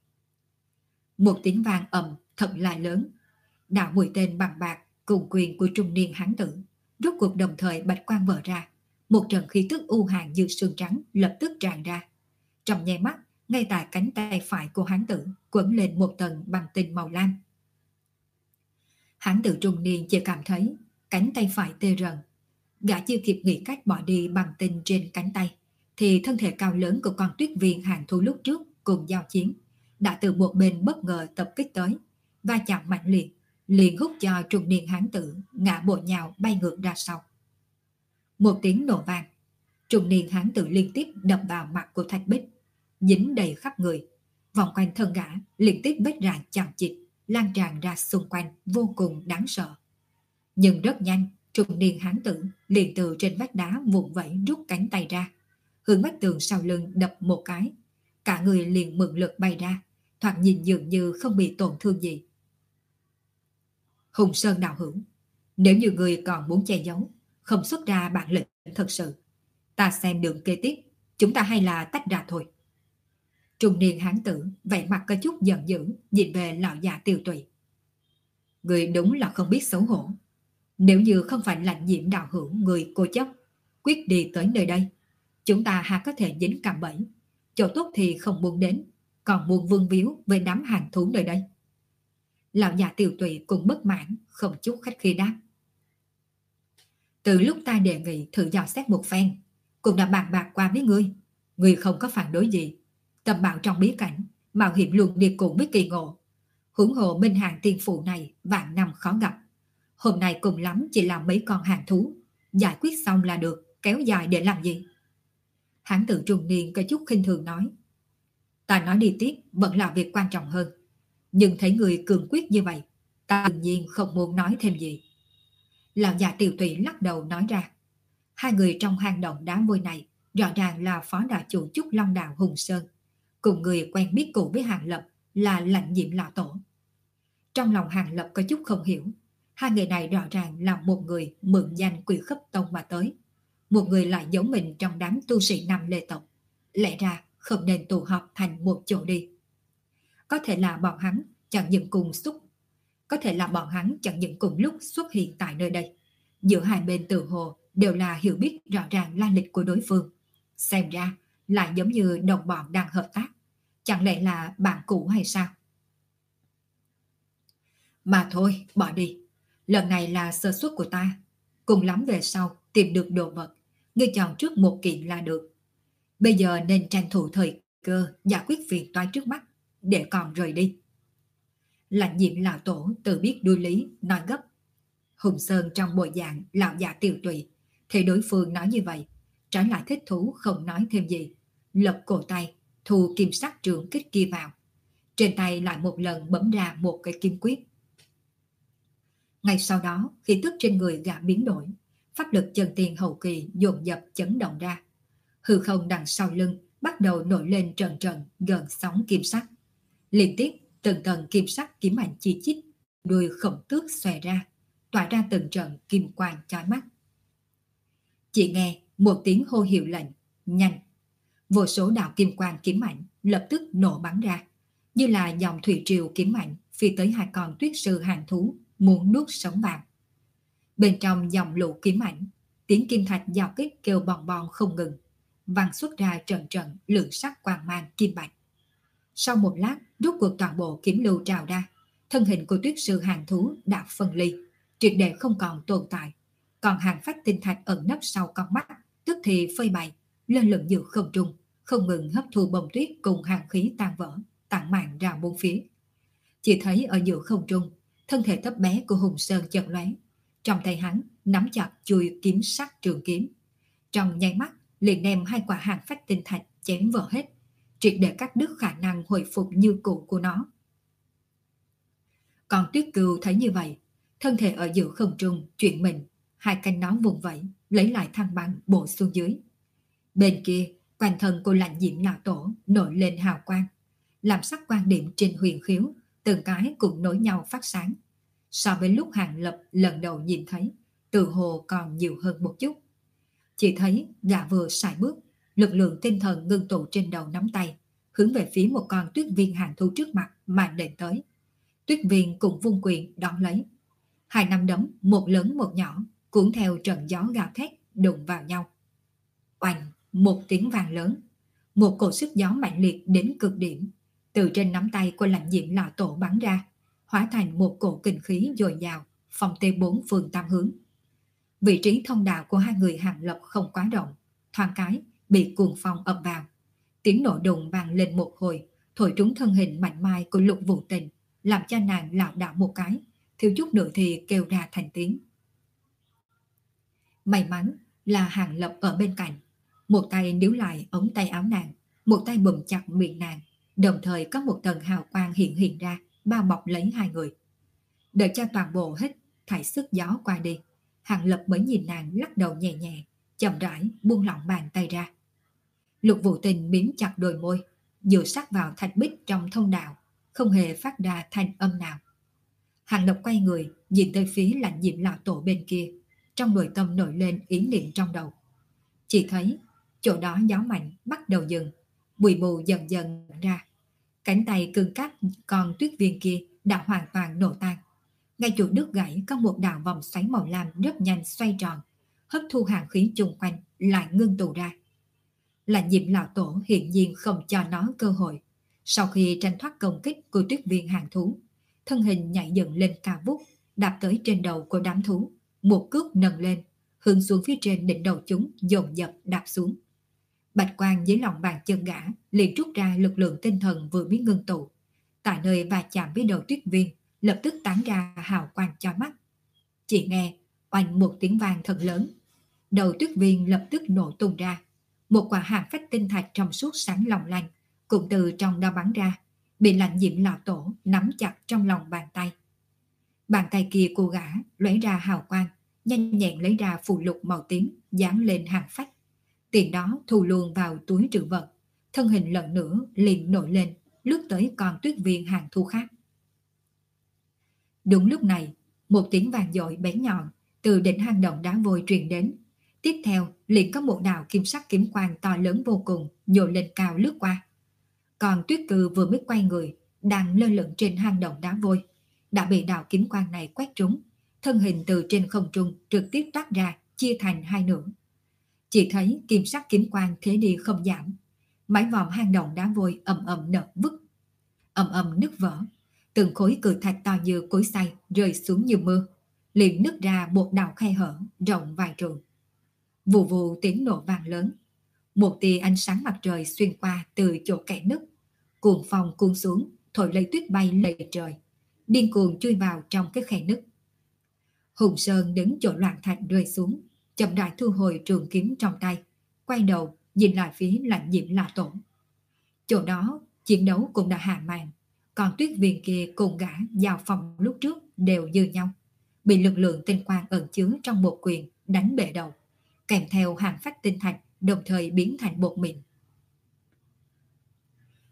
Một tiếng vang ầm thật là lớn, đạo mũi tên bằng bạc cùng quyền của trung niên hán tử rốt cuộc đồng thời bạch quang vỡ ra, một trận khí tức u hàn như sương trắng lập tức tràn ra. Trong nháy mắt, ngay tại cánh tay phải của hán tử quấn lên một tầng băng tinh màu lam. Hán tử trung niên chỉ cảm thấy cánh tay phải tê rần, gã chưa kịp nghĩ cách bỏ đi băng tinh trên cánh tay, thì thân thể cao lớn của con tuyết viên hàng thu lúc trước cùng giao chiến đã từ một bên bất ngờ tập kích tới, va chạm mạnh liệt, liền hút cho trung niên hán tử ngã bộ nhào bay ngược ra sau. Một tiếng nổ vang, trung niên hán tử liên tiếp đập vào mặt của Thạch Bích, dính đầy khắp người, vòng quanh thân gã liên tiếp vết rạn chằng chịt lan tràn ra xung quanh, vô cùng đáng sợ. Nhưng rất nhanh, trung niên hán tử liền từ trên vách đá vụn vẫy rút cánh tay ra, hướng vách tường sau lưng đập một cái, cả người liền mượn lực bay ra, thoạt nhìn dường như không bị tổn thương gì. Hùng Sơn đạo hữu, nếu như người còn muốn che giấu, không xuất ra bản lĩnh thật sự, ta xem đường kế tiếp, chúng ta hay là tách ra thôi. Trung niên hán tử vẻ mặt có chút giận dữ nhìn về lão già Tiêu Tụy. Người đúng là không biết xấu hổ. Nếu như không phải Lãnh Diễm đạo hữu người cô chấp quyết đi tới nơi đây, chúng ta há có thể dính cạm bẫy, chỗ tốt thì không muốn đến, còn muốn vương víu với đám hàng thú nơi đây. Lão già Tiêu Tụy cũng bất mãn, không chút khách khí đáp. Từ lúc ta đề nghị thử dò xét một phen, cũng đã bàn bạc qua với ngươi, ngươi không có phản đối gì. Tầm bảo trong bí cảnh, mạo hiểm luôn đi cùng với kỳ ngộ. Huống hồ minh hàng tiên phụ này vạn năm khó gặp. Hôm nay cùng lắm chỉ là mấy con hàng thú, giải quyết xong là được, kéo dài để làm gì? Hán tử trung niên có chút khinh thường nói. Ta nói đi tiếp vẫn là việc quan trọng hơn. Nhưng thấy người cường quyết như vậy, ta tự nhiên không muốn nói thêm gì. Lão già Tiêu Tụy lắc đầu nói ra. Hai người trong hang động đá vôi này rõ ràng là phó đạo chủ Trúc Long Đạo Hùng Sơn, cùng người quen biết cũ với Hàng Lập là Lãnh Diễm lão tổ. Trong lòng Hàng Lập có chút không hiểu, hai người này rõ ràng là một người mượn danh Quỷ Khấp Tông mà tới, một người lại giống mình trong đám tu sĩ Nam Lê tộc, lẽ ra không nên tụ họp thành một chỗ đi. Có thể là bọn hắn chẳng những cùng xúc, có thể là bọn hắn chẳng những cùng lúc xuất hiện tại nơi đây. Giữa hai bên tự hồ đều là hiểu biết rõ ràng la lịch của đối phương, xem ra lại giống như đồng bọn đang hợp tác, chẳng lẽ là bạn cũ hay sao? Mà thôi, bỏ đi. Lần này là sơ suất của ta. Cùng lắm về sau tìm được đồ vật, ngươi chọn trước một kiện là được. Bây giờ nên tranh thủ thời cơ giải quyết phiền toái trước mắt, để còn rời đi. Lãnh Diễm lão tổ tự biết đuôi lý, nói gấp. Hùng Sơn trong bộ dạng lão già Tiêu Tụy, thì đối phương nói như vậy, trái lại thích thú không nói thêm gì, lập cổ tay, thu kim sắc trường kích kia vào. Trên tay lại một lần bấm ra một cái kim quyết. Ngay sau đó, khí tức trên người gã biến đổi, pháp lực chân tiên hậu kỳ dồn dập chấn động ra. Hư không đằng sau lưng bắt đầu nổi lên trận trận gần sóng kim sắc. Liên tiếp từng tầng kim sắc kiếm ảnh chi chít, đuôi khổng tước xòe ra, tỏa ra từng trận kim quang chói mắt. Chỉ nghe một tiếng hô hiệu lệnh, nhanh. Vô số đạo kim quang kiếm ảnh lập tức nổ bắn ra, như là dòng thủy triều kiếm ảnh phi tới hai con tuyết sư hàng thú muốn nuốt sống vào. Bên trong dòng lũ kiếm ảnh, tiếng kim thạch giao kích kêu bòn bon không ngừng, vang xuất ra trận trận lượng sắc quang mang kim bạch. Sau một lát, rốt cuộc toàn bộ kiếm lưu trào ra, thân hình của tuyết sư hàng thú đã phân ly, triệt để không còn tồn tại. Còn hàng phách tinh thạch ẩn nấp sau con mắt, tức thì phơi bày, lên lửng giữa không trung, không ngừng hấp thu bông tuyết cùng hàng khí tan vỡ, tản mạn ra bốn phía. Chỉ thấy ở giữa không trung, thân thể thấp bé của Hùng Sơn chợt lóe, trong tay hắn nắm chặt chuôi kiếm sắc trường kiếm, trong nháy mắt liền đem hai quả hàng phách tinh thạch chém vỡ hết, triệt để cắt đứt khả năng hồi phục như cũ của nó. Còn Tuyết Cừu thấy như vậy, thân thể ở giữa không trung chuyển mình, hai cánh nó vùng vẫy, lấy lại thăng bằng bổ xuống dưới. Bên kia, quanh thân của Lạnh Diễm Lão Tổ nổi lên hào quang, làm sắc quan điểm trên huyền khiếu, từng cái cùng nối nhau phát sáng. So với lúc Hàng Lập lần đầu nhìn thấy, từ hồ còn nhiều hơn một chút. Chỉ thấy gã vừa sải bước, lực lượng tinh thần ngưng tụ trên đầu nắm tay, hướng về phía một con tuyết viên hàng thú trước mặt mà nện tới. Tuyết viên cùng vung quyền đón lấy. Hai nắm đấm, một lớn một nhỏ, cuốn theo trận gió gào thét, đụng vào nhau. Oanh, một tiếng vang lớn. Một cổ sức gió mạnh liệt đến cực điểm, từ trên nắm tay của Lạnh Diễm Lão Tổ bắn ra, hóa thành một cổ kinh khí dồi dào, phòng tê bốn phương tam hướng. Vị trí thông đạo của hai người Hàng Lập không quá rộng, thoáng cái bị cuồng phong ập vào. Tiếng nổ đùng vang lên một hồi, thổi trúng thân hình mạnh mai của Lục Vũ Tình, làm cho nàng lảo đảo một cái, thiếu chút nữa thì kêu ra thành tiếng. May mắn là Hàng Lập ở bên cạnh, một tay níu lại ống tay áo nàng, một tay bùm chặt miệng nàng, đồng thời có một tầng hào quang hiện hiện ra, bao bọc lấy hai người. Đợi cho toàn bộ hít thải sức gió qua đi, Hàng Lập mới nhìn nàng lắc đầu nhẹ nhẹ, chậm rãi buông lỏng bàn tay ra. Lục Vũ Tình miếm chặt đôi môi, dựa sát vào thạch bích trong thông đạo, không hề phát ra thanh âm nào. Hàng Lập quay người, nhìn tới phía Lạnh Diễm Lão Tổ bên kia, trong nội tâm nổi lên ý niệm trong đầu. Chỉ thấy chỗ đó gió mạnh bắt đầu dừng, bụi mù dần dần ra. Cánh tay cương cáp con tuyết viên kia đã hoàn toàn nổ tan. Ngay chỗ đứt gãy có một đạo vòng xoáy màu lam rất nhanh xoay tròn, hấp thu hàng khí chung quanh lại ngưng tụ ra. Lạnh Diễm Lão Tổ hiện nhiên không cho nó cơ hội. Sau khi tranh thoát công kích của tuyết viên hàng thú, thân hình nhảy dựng lên cao vút, đạp tới trên đầu của đám thú, một cước nâng lên, hướng xuống phía trên đỉnh đầu chúng dồn dập đạp xuống. Bạch quang dưới lòng bàn chân gã liền rút ra lực lượng tinh thần vừa mới ngưng tụ, tại nơi va chạm với đầu tuyết viên lập tức tán ra hào quang chói mắt. Chỉ nghe oanh một tiếng vang thật lớn, đầu tuyết viên lập tức nổ tung ra, một quả hàng phách tinh thạch trong suốt sáng long lanh cũng từ trong đó bắn ra, bị Lạnh Diễm Lão Tổ nắm chặt trong lòng bàn tay. Bàn tay kia của gã lóe ra hào quang, nhanh nhẹn lấy ra phù lục màu tím dán lên hàng phách, tiền đó thu luôn vào túi trữ vật, thân hình lần nữa liền nổi lên, lướt tới con tuyết viên hàng thu khác. Đúng lúc này, một tiếng vang dội bén nhọn từ đỉnh hang động đá vôi truyền đến. Tiếp theo liền có một đạo kim sắc kiếm quang to lớn vô cùng nhô lên cao lướt qua. Còn Tuyết Cừu vừa mới quay người, đang lơ lửng trên hang động đá vôi, đã bị đạo kiếm quang này quét trúng, thân hình từ trên không trung trực tiếp toát ra, chia thành hai nửa. Chỉ thấy kim sắc kiếm quang thế đi không giảm, mái vòm hang động đá vôi ầm ầm nở vứt, ầm ầm nứt vỡ, từng khối cự thạch to như cối xay rơi xuống như mưa, liền nứt ra một đạo khe hở rộng vài trượng. Vù vù tiếng nổ vang lớn, một tia ánh sáng mặt trời xuyên qua từ chỗ kẽ nứt, cuồng phong cuốn xuống, thổi lấy tuyết bay lầy trời, điên cuồng chui vào trong cái khe nứt. Hùng Sơn đứng chỗ loạn thạch rơi xuống, chậm rãi thu hồi trường kiếm trong tay, quay đầu nhìn lại phía Lạnh Diễm Lão Tổ. Chỗ đó chiến đấu cũng đã hạ màn, còn tuyết viên kia cùng gã giao phòng lúc trước đều như nhau, bị lực lượng tinh quang ẩn chứa trong một quyền đánh bể đầu, kèm theo hàng phách tinh thạch đồng thời biến thành bột mịn.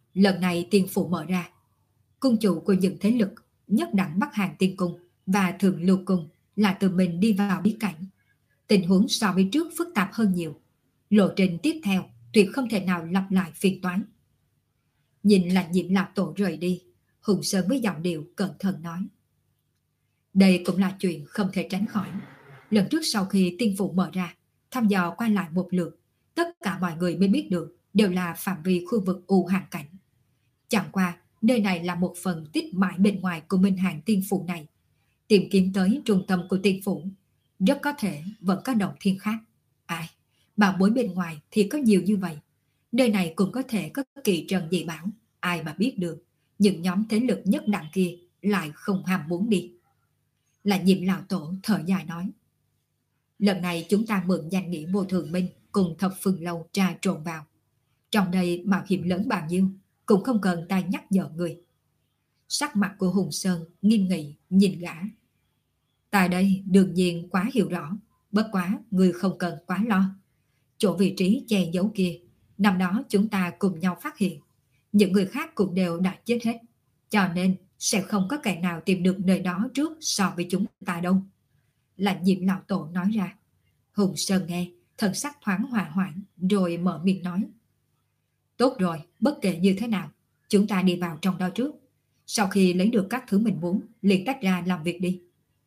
Lần này tiên phủ mở ra, cung chủ của những thế lực nhất đẳng Bắc Hàng Tiên Cung và Thượng Lưu Cung là tự mình đi vào bí cảnh. Tình huống so với trước phức tạp hơn nhiều. Lộ trình tiếp theo tuyệt không thể nào lặp lại phiền toái. Nhìn là Diệm Lão Tổ rời đi, Hùng Sơn với giọng điệu cẩn thận nói. Đây cũng là chuyện không thể tránh khỏi. Lần trước sau khi tiên phủ mở ra, thăm dò qua lại một lượt, tất cả mọi người mới biết được đều là phạm vi khu vực u hàng cảnh. Chẳng qua, nơi này là một phần tích mãi bên ngoài của Minh Hàng Tiên Phủ này. Tìm kiếm tới trung tâm của tiên phủ, rất có thể vẫn có động thiên khác. Ai, bảo bối bên ngoài thì có nhiều như vậy. Nơi này cũng có thể có kỳ trần dị bảo, ai mà biết được. Những nhóm thế lực nhất đẳng kia lại không ham muốn đi. Là Diệm Lão Tổ thở dài nói. Lần này chúng ta mượn danh nghĩa Vô Thường Minh cùng Thập Phương Lâu trà trộn vào. Trong đây mạo hiểm lớn bao nhiêu, cũng không cần ta nhắc nhở người. Sắc mặt của Hùng Sơn nghiêm nghị nhìn gã. Ta đây đương nhiên quá hiểu rõ, bất quá người không cần quá lo. Chỗ vị trí che giấu kia, năm đó chúng ta cùng nhau phát hiện. Những người khác cũng đều đã chết hết, cho nên sẽ không có kẻ nào tìm được nơi đó trước so với chúng ta đâu. Là Diệm Lão Tổ nói ra. Hùng Sơn nghe, thần sắc thoáng hòa hoãn, rồi mở miệng nói. Tốt rồi, bất kể như thế nào, chúng ta đi vào trong đó trước. Sau khi lấy được các thứ mình muốn, liền tách ra làm việc đi.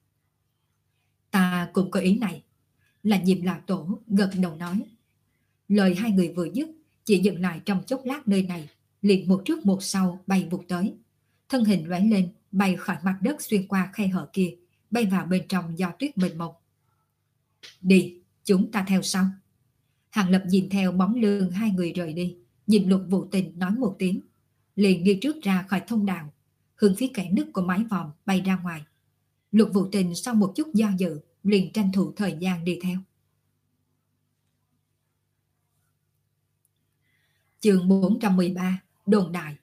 Ta cũng có ý này. Là Diệm Lão Tổ gật đầu nói. Lời hai người vừa dứt, chỉ dừng lại trong chốc lát nơi này, liền một trước một sau bay vụt tới. Thân hình lóe lên, bay khỏi mặt đất xuyên qua khe hở kia, bay vào bên trong gió tuyết mênh mông. Đi, chúng ta theo sau. Hàng Lập nhìn theo bóng lưng hai người rời đi, nhìn Lục Vũ Tình nói một tiếng, liền đi trước ra khỏi thông đạo, hướng phía kẽ nứt của mái vòm bay ra ngoài. Lục Vũ Tình sau một chút do dự, liền tranh thủ thời gian đi theo. Chương bốn trăm mười ba, Đồn Đại.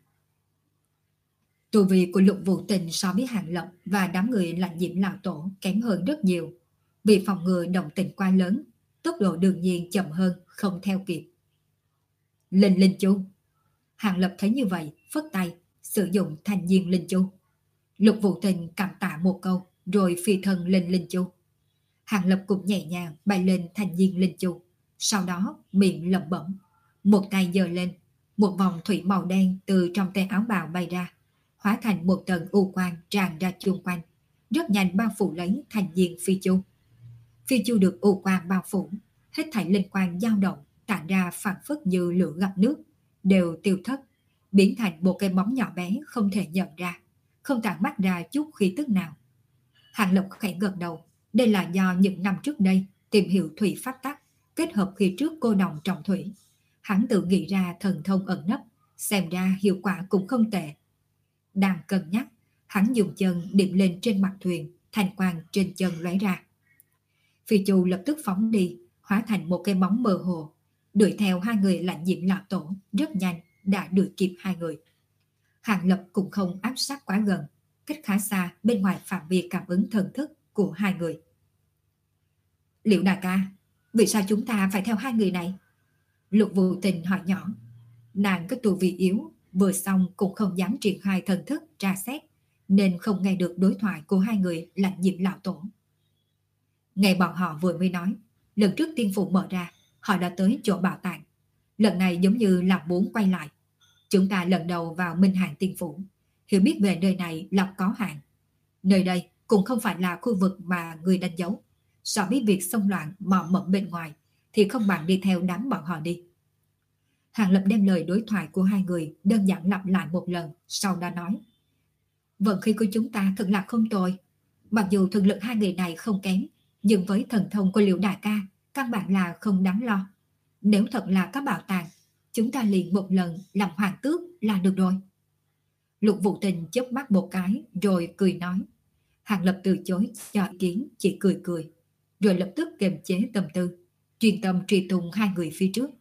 Tu vi của Lục Vũ Tình so với Hàng Lập và đám người là Diệm Lão Tổ kém hơn rất nhiều. Vì phòng ngừa động tình quá lớn, tốc độ đương nhiên chậm hơn, không theo kịp. Linh Linh Chu. Hàng Lập thấy như vậy, phất tay, sử dụng Thành Diên Linh Chu. Lục Vũ Tình cảm tạ một câu, rồi phi thân lên Linh Chu. Hàng Lập cũng nhẹ nhàng bay lên Thành Diên Linh Chu, sau đó miệng lẩm bẩm, một tay giơ lên, một vòng thủy màu đen từ trong tay áo bào bay ra, hóa thành một tầng u quang tràn ra chung quanh, rất nhanh bao phủ lấy Thành Diên Phi Chu. Phi Chu được u quang bao phủ, hết thảy linh quang dao động, tản ra phảng phất như lửa gặp nước, đều tiêu thất, biến thành một cái bóng nhỏ bé không thể nhận ra, không tản mắt ra chút khí tức nào. Hàng Lập khẽ gật đầu, đây là do những năm trước đây tìm hiểu thủy pháp tắc, kết hợp khi trước cô đồng trọng thủy. Hắn tự nghĩ ra thần thông ẩn nấp, xem ra hiệu quả cũng không tệ. Đang cân nhắc, hắn dùng chân điểm lên trên mặt thuyền, thanh quang trên chân lóe ra. Phi Chu lập tức phóng đi, hóa thành một cái bóng mơ hồ, đuổi theo hai người là Diệm Lão Tổ, rất nhanh đã đuổi kịp hai người. Hàng Lập cũng không áp sát quá gần, cách khá xa bên ngoài phạm vi cảm ứng thần thức của hai người. Liệu đại ca, vì sao chúng ta phải theo hai người này? Lục Vũ Tình hỏi nhỏ. Nàng có tu vi yếu, vừa xong cũng không dám triển khai thần thức tra xét, nên không nghe được đối thoại của hai người là Diệm Lão Tổ. Nghe bọn họ vừa mới nói, lần trước tiên phủ mở ra, họ đã tới chỗ bảo tàng. Lần này giống như là muốn quay lại. Chúng ta lần đầu vào Minh Hàng Tiên Phủ, hiểu biết về nơi này là có hạn. Nơi đây cũng không phải là khu vực mà người đánh dấu. So với việc xông loạn mò mẫm bên ngoài, thì không bằng đi theo đám bọn họ đi. Hàng Lập đem lời đối thoại của hai người đơn giản lặp lại một lần, sau đó nói. Vận khí của chúng ta thật là không tồi. Mặc dù thực lực hai người này không kém, nhưng với thần thông của Liễu đại ca, căn bản là không đáng lo. Nếu thật là có bảo tàng, chúng ta liền một lần làm hoàng tước là được rồi. Lục Vũ Tình chớp mắt một cái rồi cười nói. Hàng Lập từ chối cho ý kiến, chỉ cười cười, rồi lập tức kiềm chế tâm tư, chuyên tâm truy tung hai người phía trước.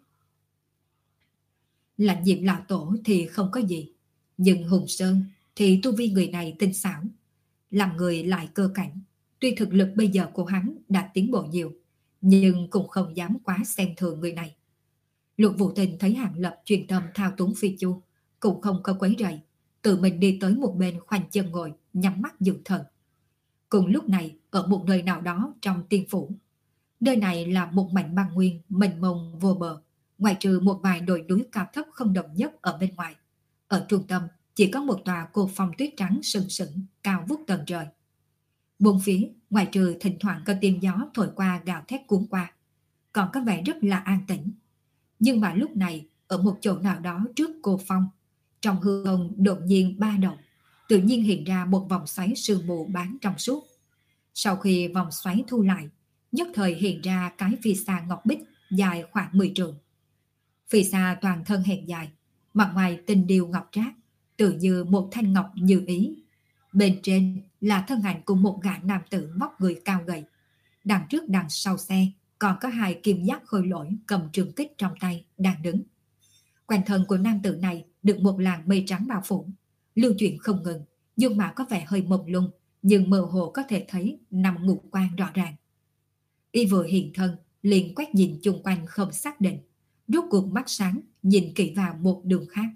Là Diệm Lão Tổ thì không có gì, nhưng Hùng Sơn thì tu vi người này tinh xảo, làm người lại cơ cảnh. Tuy thực lực bây giờ của hắn đã tiến bộ nhiều, nhưng cũng không dám quá xem thường người này. Lục Vũ Tình thấy Hàng Lập chuyên tâm thao túng Phi Chu, cũng không có quấy rầy, tự mình đi tới một bên khoanh chân ngồi, nhắm mắt dưỡng thần. Cùng lúc này, ở một nơi nào đó trong tiên phủ, nơi này là một mảnh băng nguyên mênh mông vô bờ, ngoại trừ một vài đồi núi cao thấp không đồng nhất ở bên ngoài. Ở trung tâm chỉ có một tòa cô phong tuyết trắng sừng sững, cao vút tận trời. Bốn phía, ngoài trừ thỉnh thoảng có tiếng gió thổi qua gào thét cuốn qua, còn có vẻ rất là an tĩnh. Nhưng mà lúc này, ở một chỗ nào đó trước cô phong, trong hư không đột nhiên ba động, tự nhiên hiện ra một vòng xoáy sương mù bán trong suốt. Sau khi vòng xoáy thu lại, nhất thời hiện ra cái phi xa ngọc bích dài khoảng mười trượng. Phi xa toàn thân hẹp dài, mặt ngoài tinh điêu ngọc trác, tự như một thanh ngọc như ý. Bên trên là thân ảnh của một gã nam tử vóc người cao gầy. Đằng trước đằng sau xe còn có hai kim giác khôi lỗi cầm trường kích trong tay đang đứng. Quanh thân của nam tử này được một làn mây trắng bao phủ, lưu chuyển không ngừng, nhưng mà có vẻ hơi mông lung, nhưng mơ hồ có thể thấy năm ngũ quan rõ ràng. Y vừa hiện thân, liền quét nhìn chung quanh không xác định, rốt cuộc mắt sáng nhìn kỹ vào một đường khác.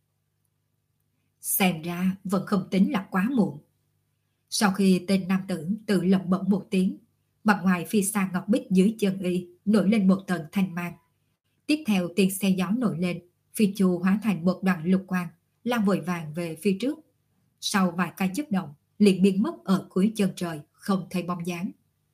Xem ra vẫn không tính là quá muộn. Sau khi tên nam tử tự lẩm bẩm một tiếng, mặt ngoài phi xa ngọc bích dưới chân y nổi lên một tầng thanh mang. Tiếp theo tiếng xe gió nổi lên, phi chu hóa thành một đoàn lục quang, lao vội vàng về phía trước. Sau vài cái chớp động, liền biến mất ở cuối chân trời, không thấy bóng dáng.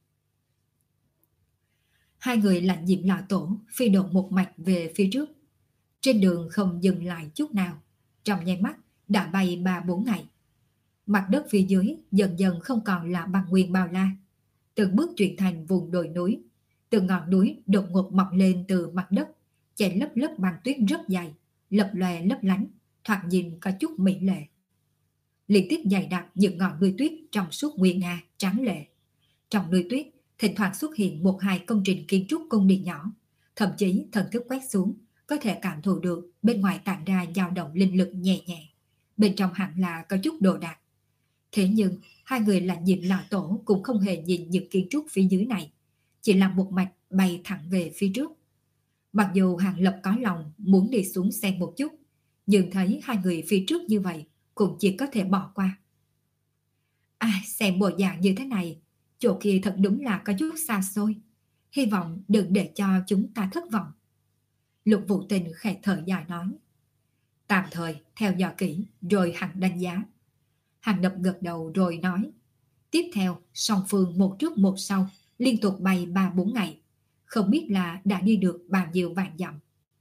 Hai người lạnh diệm lão tổ phi độn một mạch về phía trước. Trên đường không dừng lại chút nào, trong nháy mắt đã bay ba bốn ngày. Mặt đất phía dưới dần dần không còn là băng nguyên bao la, từng bước chuyển thành vùng đồi núi. Từng ngọn núi đột ngột mọc lên từ mặt đất, che lớp lớp băng tuyết rất dày, lập lòe lấp lánh, thoạt nhìn có chút mỹ lệ. Liên tiếp dày đặc những ngọn núi tuyết trong suốt nguy nga trắng lệ. Trong núi tuyết thỉnh thoảng xuất hiện một hai công trình kiến trúc cung điện nhỏ, thậm chí thần thức quét xuống có thể cảm thụ được bên ngoài tản ra dao động linh lực nhẹ nhẹ, bên trong hẳn là có chút đồ đạc. Thế nhưng hai người lạnh diệm lão tổ cũng không hề nhìn những kiến trúc phía dưới này, chỉ là một mạch bay thẳng về phía trước. Mặc dù Hàng Lập có lòng muốn đi xuống xem một chút, nhưng thấy hai người phía trước như vậy cũng chỉ có thể bỏ qua. À, xem bộ dạng như thế này, chỗ kia thật đúng là có chút xa xôi, hy vọng đừng để cho chúng ta thất vọng. Lục Vũ Tình khẽ thở dài nói. Tạm thời theo dõi kỹ rồi hẳn đánh giá. Hàng Lập gật đầu rồi nói. Tiếp theo song phương một trước một sau, liên tục bay ba bốn ngày, không biết là đã đi được bao nhiêu vạn dặm.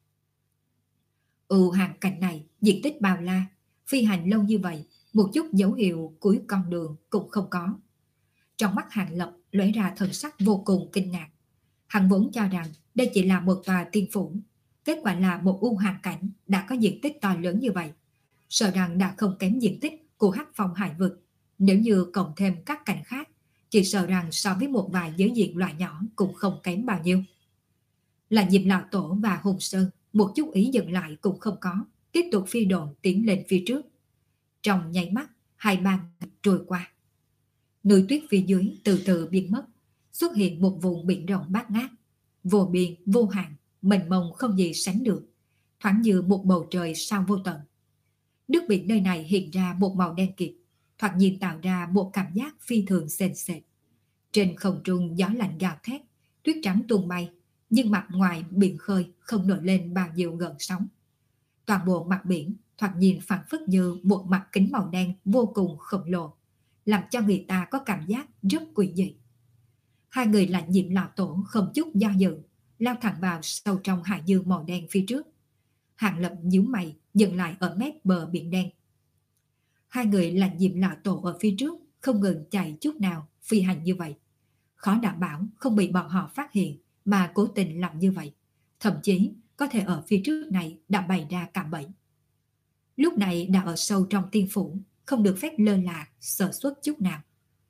Ừ, hàng cảnh này diện tích bao la, phi hành lâu như vậy, một chút dấu hiệu cuối con đường cũng không có. Trong mắt Hàng Lập lóe ra thần sắc vô cùng kinh ngạc. Hắn vốn cho rằng đây chỉ là một tòa tiên phủ, kết quả là một u hàng cảnh đã có diện tích to lớn như vậy, sợ rằng đã không kém diện tích của Hắc Phong hải vực. Nếu như cộng thêm các cảnh khác, chỉ sợ rằng so với một vài giới diện loại nhỏ cũng không kém bao nhiêu. Là Diệp Lão Tổ và Hùng Sơn một chút ý dừng lại cũng không có, tiếp tục phi độn tiến lên phía trước. Trong nháy mắt, hai ba ngày trôi qua. Núi tuyết phía dưới từ từ biến mất, xuất hiện một vùng biển rộng bát ngát, vô biên vô hạn, mênh mông không gì sánh được, thoáng như một bầu trời sao vô tận. Nước biển nơi này hiện ra một màu đen kịt, thoạt nhìn tạo ra một cảm giác phi thường sền sệt. Trên không trung gió lạnh gào thét, tuyết trắng tung bay, nhưng mặt ngoài biển khơi không nổi lên bao nhiêu gợn sóng. Toàn bộ mặt biển thoạt nhìn phản phất như một mặt kính màu đen vô cùng khổng lồ, làm cho người ta có cảm giác rất quỷ dị. Hai người lạnh diệm lão tổ không chút do dự, lao thẳng vào sâu trong hải dương màu đen phía trước. Hàng Lập nhíu mày dừng lại ở mép bờ biển đen. Hai người lạnh diệm lão tổ ở phía trước không ngừng chạy chút nào, phi hành như vậy, khó đảm bảo không bị bọn họ phát hiện mà cố tình làm như vậy, thậm chí có thể ở phía trước này đã bày ra cạm bẫy. Lúc này đã ở sâu trong tiên phủ, không được phép lơ là sơ suất chút nào.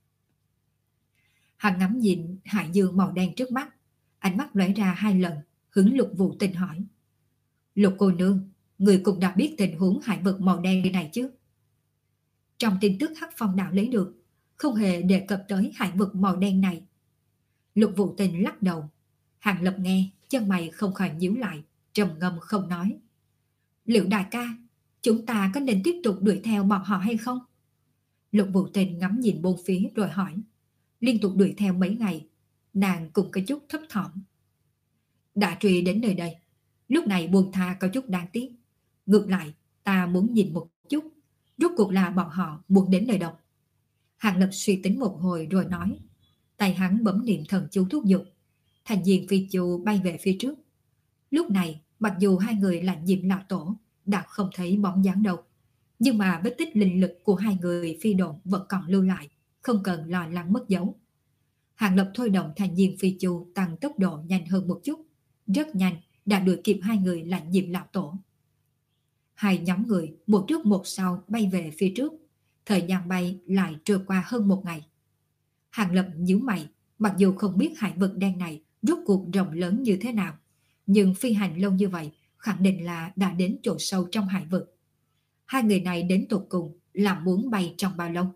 Hắn ngắm nhìn hải dương màu đen trước mắt, ánh mắt lóe ra hai lần, hướng Lục Vũ Tình hỏi. Lục cô nương, người cũng đã biết tình huống hải vực màu đen này chứ? Trong tin tức Hắc Phong đạo lấy được, không hề đề cập tới hải vực màu đen này. Lục Vũ Tình lắc đầu. Hàng Lập nghe, chân mày không khỏi nhíu lại, trầm ngâm không nói. Liệu đại ca, Chúng ta có nên tiếp tục đuổi theo bọn họ hay không? Lục Vũ Tình ngắm nhìn bốn phía rồi hỏi. Liên tục đuổi theo mấy ngày, nàng cũng có chút thấp thỏm. Đã truy đến nơi đây, lúc này buông tha có chút đáng tiếc. Ngược lại, ta muốn nhìn một chút, rốt cuộc là bọn họ muốn đến nơi đâu. Hàng Lập suy tính một hồi rồi nói. Tay hắn bấm niệm thần chú thúc giục. Thành viên phi chu bay về phía trước. Lúc này, mặc dù hai người là Diệm Lão Tổ đã không thấy bóng dáng đâu, nhưng mà vết tích linh lực của hai người phi độn vẫn còn lưu lại, không cần lo lắng mất dấu. Hàng Lập thôi động thành viên phi chu tăng tốc độ nhanh hơn một chút, rất nhanh đã đuổi kịp hai người là Diệm Lão Tổ. Hai nhóm người một trước một sau bay về phía trước, thời gian bay lại trôi qua hơn một ngày. Hàng Lập nhíu mày, mặc dù không biết hải vực đen này rốt cuộc rộng lớn như thế nào, nhưng phi hành lâu như vậy khẳng định là đã đến chỗ sâu trong hải vực. Hai người này đến tột cùng là muốn bay trong bao lâu?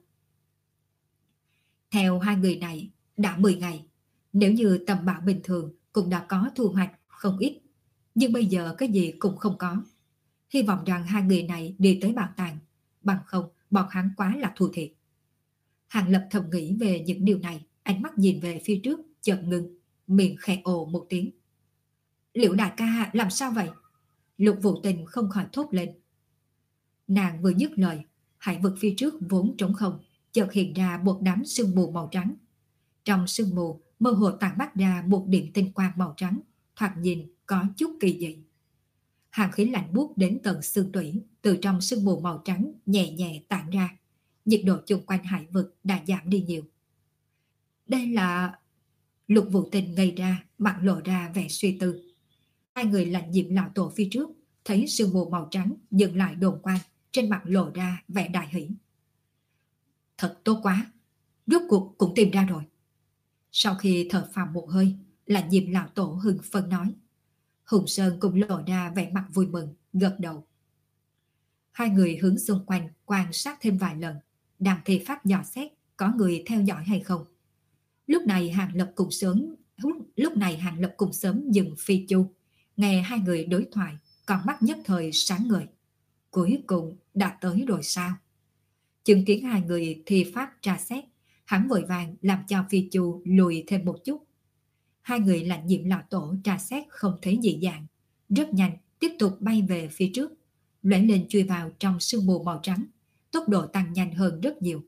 Theo hai người này đã mười ngày, nếu như tầm bảo bình thường cũng đã có thu hoạch không ít, nhưng bây giờ cái gì cũng không có. Hy vọng rằng hai người này đi tới bảo tàng, bằng không bọn hắn quá là thua thiệt. Hàng Lập thầm nghĩ về những điều này, ánh mắt nhìn về phía trước chợt ngừng, miệng khẽ ồ một tiếng. Liễu đại ca làm sao vậy? Lục Vũ Tình không khỏi thốt lên. Nàng vừa dứt lời, hải vực phía trước vốn trống không, chợt hiện ra một đám sương mù màu trắng. Trong sương mù mơ hồ tản mắt ra một điện tinh quang màu trắng, thoạt nhìn có chút kỳ dị. Hàn khí lạnh buốt đến tận xương tủy từ trong sương mù màu trắng nhẹ nhẹ tản ra, nhiệt độ chung quanh hải vực đã giảm đi nhiều. Đây là... Lục Vũ Tình ngây ra, mặt lộ ra vẻ suy tư. Hai người lạnh Diệm Lão Tổ phía trước thấy sương mù màu trắng dừng lại đồn quang, trên mặt lộ ra vẻ đại hỷ. Thật tốt quá, rốt cuộc cũng tìm ra rồi. Sau khi thở phào một hơi, lạnh Diệm Lão Tổ hưng phấn nói. Hùng Sơn cũng lộ ra vẻ mặt vui mừng, gật đầu. Hai người hướng xung quanh quan sát thêm vài lần, đang thi pháp dò xét có người theo dõi hay không. Lúc này Hàng Lập cùng sớm lúc này Hàng Lập cùng sớm dừng phi chu, nghe hai người đối thoại, con mắt nhất thời sáng ngời. Cuối cùng đã tới rồi sao? Chứng kiến hai người thi pháp tra xét, hắn vội vàng làm cho phi chu lùi thêm một chút. Hai người lạnh Diệm Lão Tổ tra xét không thấy dị dạng, rất nhanh tiếp tục bay về phía trước, lóe lên chui vào trong sương mù màu trắng, tốc độ tăng nhanh hơn rất nhiều.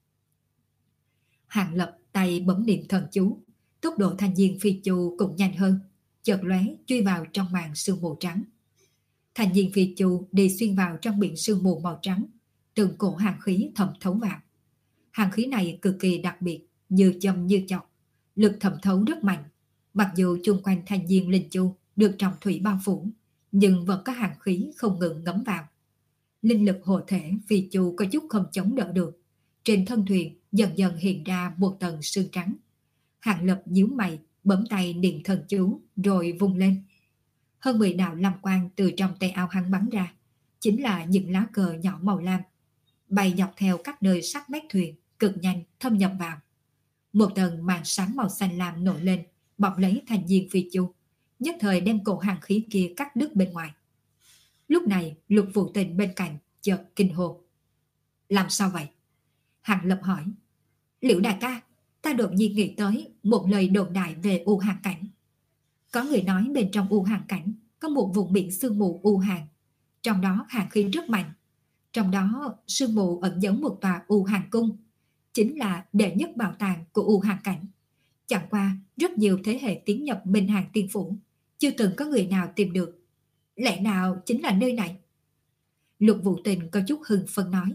Hàng Lập tay bấm niệm thần chú, tốc độ thành viên phi chu cũng nhanh hơn, chợt lóe chui vào trong màn sương mù trắng. Thành viên phi chu đi xuyên vào trong biển sương mù màu trắng, từng cổ hàn khí thẩm thấu vào. Hàn khí này cực kỳ đặc biệt, như châm như chọc, lực thẩm thấu rất mạnh. Mặc dù chung quanh thành viên linh chu được trọng thủy bao phủ, nhưng vẫn có hàn khí không ngừng ngấm vào. Linh lực hộ thể phi chu có chút không chống đỡ được. Trên thân thuyền dần dần hiện ra một tầng sương trắng. Hàng Lập nhíu mày, bấm tay niệm thần chú rồi vung lên. Hơn mười đạo lam quang từ trong tay áo hắn bắn ra, chính là những lá cờ nhỏ màu lam, bay dọc theo các nơi sát mép thuyền, cực nhanh thâm nhập vào. Một tầng màn sáng màu xanh lam nổi lên, bọc lấy thành viên phi chu, nhất thời đem cổ hàn khí kia cắt đứt bên ngoài. Lúc này Lục Vũ Tình bên cạnh chợt kinh hô. Làm sao vậy? Hàng Lập hỏi. Liễu đại ca, ta đột nhiên nghĩ tới một lời đồn đại về U Hàn Cảnh. Có người nói bên trong U Hàn Cảnh có một vùng biển sương mù U Hàn, trong đó hàn khí rất mạnh. Trong đó sương mù ẩn giấu một tòa U Hàn Cung, chính là đệ nhất bảo tàng của U Hàn Cảnh. Chẳng qua rất nhiều thế hệ tiến nhập Minh Hàn Tiên Phủ, chưa từng có người nào tìm được. Lẽ nào chính là nơi này? Lục Vũ Tình có chút hưng phấn nói.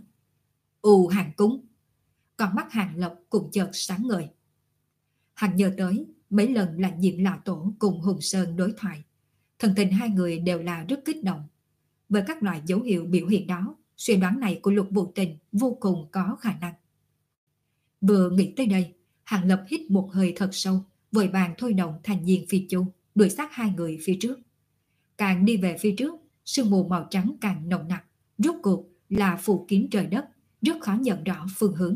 U Hàn Cung. Còn mắt Hàng Lập cũng chợt sáng ngời. Hắn nhớ tới mấy lần là Diệm Lão Tổ cùng Hùng Sơn đối thoại, thần tình hai người đều là rất kích động. Với các loại dấu hiệu biểu hiện đó, suy đoán này của Lục Vũ Tình vô cùng có khả năng. Vừa nghĩ tới đây, Hàng Lập hít một hơi thật sâu, vội vàng thôi động thành viên phi chu, đuổi sát hai người phía trước. Càng đi về phía trước, sương mù màu trắng càng nồng nặc, rốt cuộc là phủ kín trời đất, rất khó nhận rõ phương hướng.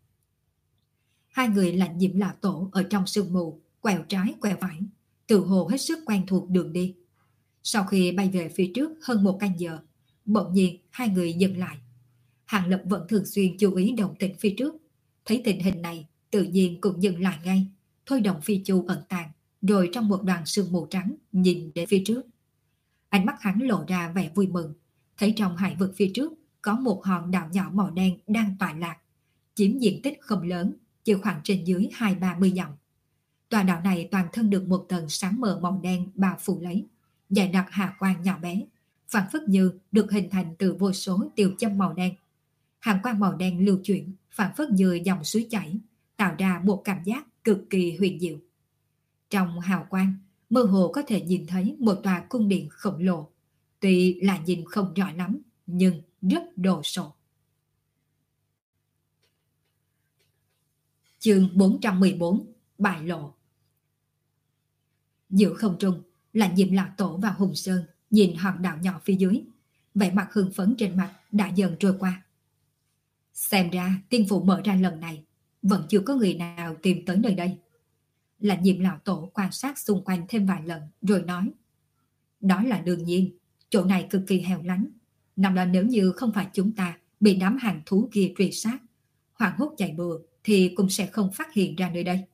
Hai người lạnh Diệm Lão Tổ ở trong sương mù, quẹo trái quẹo phải, tự hồ hết sức quen thuộc đường đi. Sau khi bay về phía trước hơn một canh giờ, Bỗng nhiên hai người dừng lại. Hàng Lập vẫn thường xuyên chú ý động tĩnh phía trước, thấy tình hình này tự nhiên cũng dừng lại ngay, thôi động phi chu ẩn tàng, rồi trong một đoàn sương mù trắng nhìn đến phía trước. Ánh mắt hắn lộ ra vẻ vui mừng, thấy trong hải vực phía trước có một hòn đảo nhỏ màu đen đang tọa lạc, chiếm diện tích không lớn, chỉ khoảng trên dưới hai ba mươi dặm. Tòa đảo này toàn thân được một tầng sáng mờ màu đen bao phủ lấy, dày đặc hà quang nhỏ bé, phản phất như được hình thành từ vô số tiêu châm màu đen. Hàng quang màu đen lưu chuyển, phản phất như dòng suối chảy, tạo ra một cảm giác cực kỳ huyền diệu. Trong hào quang, mơ hồ có thể nhìn thấy một tòa cung điện khổng lồ, tuy là nhìn không rõ lắm, nhưng rất đồ sộ. Chương bốn trăm mười bốn, Bại lộ. Giữa không trung, là Diệm Lạc Tổ và Hùng Sơn nhìn hòn đảo nhỏ phía dưới, vẻ mặt hưng phấn trên mặt đã dần trôi qua. Xem ra tiên phụ mở ra lần này vẫn chưa có người nào tìm tới nơi đây. Là Diệm Lão Tổ quan sát xung quanh thêm vài lần rồi nói: đó là đương nhiên, chỗ này cực kỳ hẻo lánh, năm đó nếu như không phải chúng ta bị đám hàng thú kia truy sát, hoảng hốt chạy bừa thì cũng sẽ không phát hiện ra nơi đây.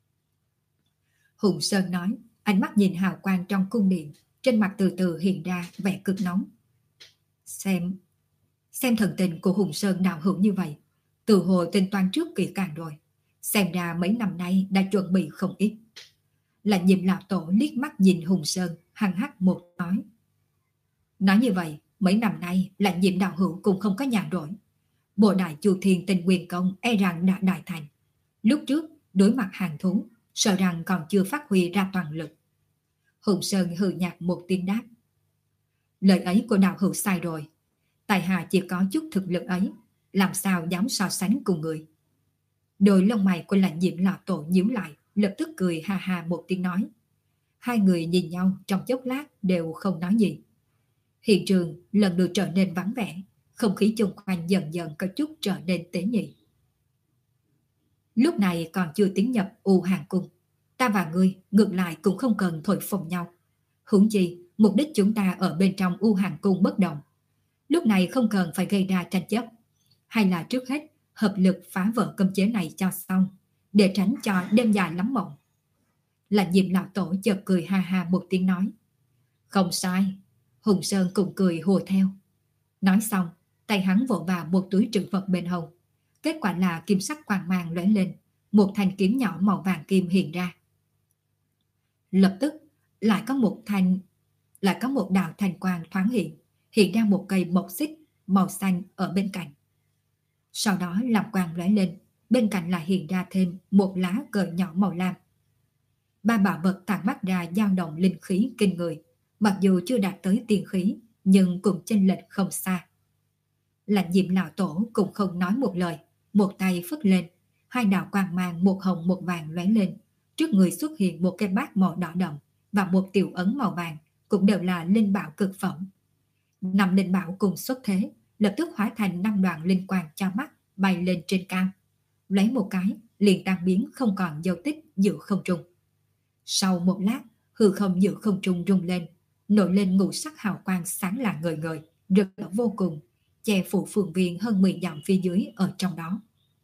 Hùng Sơn nói, ánh mắt nhìn hào quang trong cung điện, trên mặt từ từ hiện ra vẻ cực nóng. Xem, xem thần tình của Hùng Sơn đạo hữu như vậy, từ hồi tính toán trước kỹ càng rồi, xem ra mấy năm nay đã chuẩn bị không ít. Là Diệm Lão Tổ liếc mắt nhìn Hùng Sơn, hăng hắc một nói. Nói như vậy, mấy năm nay là Diệm đạo hữu cũng không có nhàn rỗi. Bộ đại Chu Thiên Tinh Quyền Công e rằng đã đại thành. Lúc trước, đối mặt hàng thú, sợ rằng còn chưa phát huy ra toàn lực. Hùng Sơn hừ nhạt một tiếng đáp. Lời ấy của đạo hữu sai rồi. Tài hạ chỉ có chút thực lực ấy, làm sao dám so sánh cùng người. Đôi lông mày của Lãnh Diệm Lão Tổ nhíu lại, lập tức cười ha ha một tiếng nói. Hai người nhìn nhau trong chốc lát đều không nói gì. Hiện trường lần lượt trở nên vắng vẻ, không khí chung quanh dần dần có chút trở nên tế nhị. Lúc này còn chưa tiến nhập U Hàng Cung, ta và ngươi ngược lại cũng không cần thổi phồng nhau. Huống chi, mục đích chúng ta ở bên trong U Hàng Cung bất đồng. Lúc này không cần phải gây ra tranh chấp. Hay là trước hết hợp lực phá vỡ cấm chế này cho xong, để tránh cho đêm dài lắm mộng. Là Diệm Lão Tổ chợt cười ha ha một tiếng nói. Không sai. Hùng Sơn cũng cười hùa theo. Nói xong, tay hắn vỗ vào một túi trữ vật bên hông. Kết quả là kim sắc quang mang lóe lên, một thanh kiếm nhỏ màu vàng kim hiện ra. Lập tức lại có một thanh lại có một đạo thanh quang thoáng hiện, hiện ra một cây mộc xích màu xanh ở bên cạnh. Sau đó làm quang lóe lên, bên cạnh lại hiện ra thêm một lá cờ nhỏ màu lam. Ba bảo vật tản mắt ra dao động linh khí kinh người, mặc dù chưa đạt tới tiên khí, nhưng cũng chênh lệch không xa. Lãnh Diệm Lão Tổ cũng không nói một lời, một tay phất lên, hai đạo quang mang một hồng một vàng lóe lên, trước người xuất hiện một cái bát màu đỏ đậm và một tiểu ấn màu vàng, cũng đều là linh bảo cực phẩm. Năm linh bảo cùng xuất thế, lập tức hóa thành năm đoàn linh quang cho mắt bay lên trên cao, lấy một cái liền tan biến không còn dấu tích giữa không trung. Sau một lát, hư không giữa không trung rung lên, nổi lên ngũ sắc hào quang sáng lạng ngời ngời, rực rỡ vô cùng, che phủ phường viên hơn mười dặm phía dưới ở trong đó.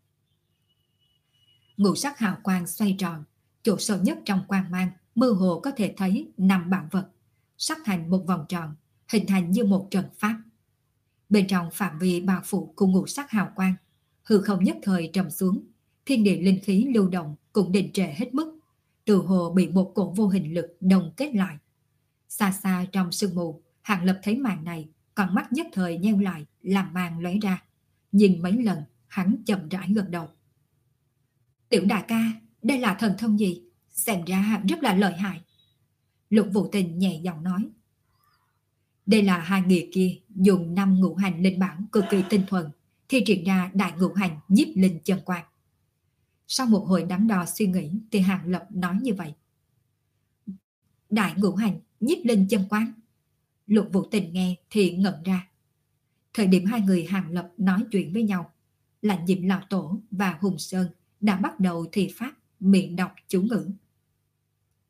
Ngũ sắc hào quang xoay tròn, chỗ sâu nhất trong quang mang mơ hồ có thể thấy năm bảo vật, sắp thành một vòng tròn, hình thành như một trận pháp. Bên trong phạm vi bao phủ của ngũ sắc hào quang, hư không nhất thời trầm xuống, thiên địa linh khí lưu động cũng đình trệ hết mức, từ hồ bị một cổ vô hình lực đồng kết lại. Xa xa trong sương mù, Hàng Lập thấy màn này, con mắt nhất thời nheo lại, làm màn lóe ra. Nhìn mấy lần, hắn chậm rãi gật đầu. Tiểu đại ca, đây là thần thông gì? Xem ra rất là lợi hại. Lục Vũ Tình nhẹ giọng nói. Đây là hai người kia dùng năm ngũ hành linh bảo cực kỳ tinh thuần, thi triển ra đại ngũ hành nhiếp linh chân quang. Sau một hồi đắn đo suy nghĩ thì Hàng Lập nói như vậy. Đại ngũ hành nhiếp linh chân quang. Lục Vũ Tình nghe thì ngẩn ra. Thời điểm hai người Hàng Lập nói chuyện với nhau, Lãnh Diệm Lão Tổ và Hùng Sơn đã bắt đầu thì phát miệng đọc chú ngữ.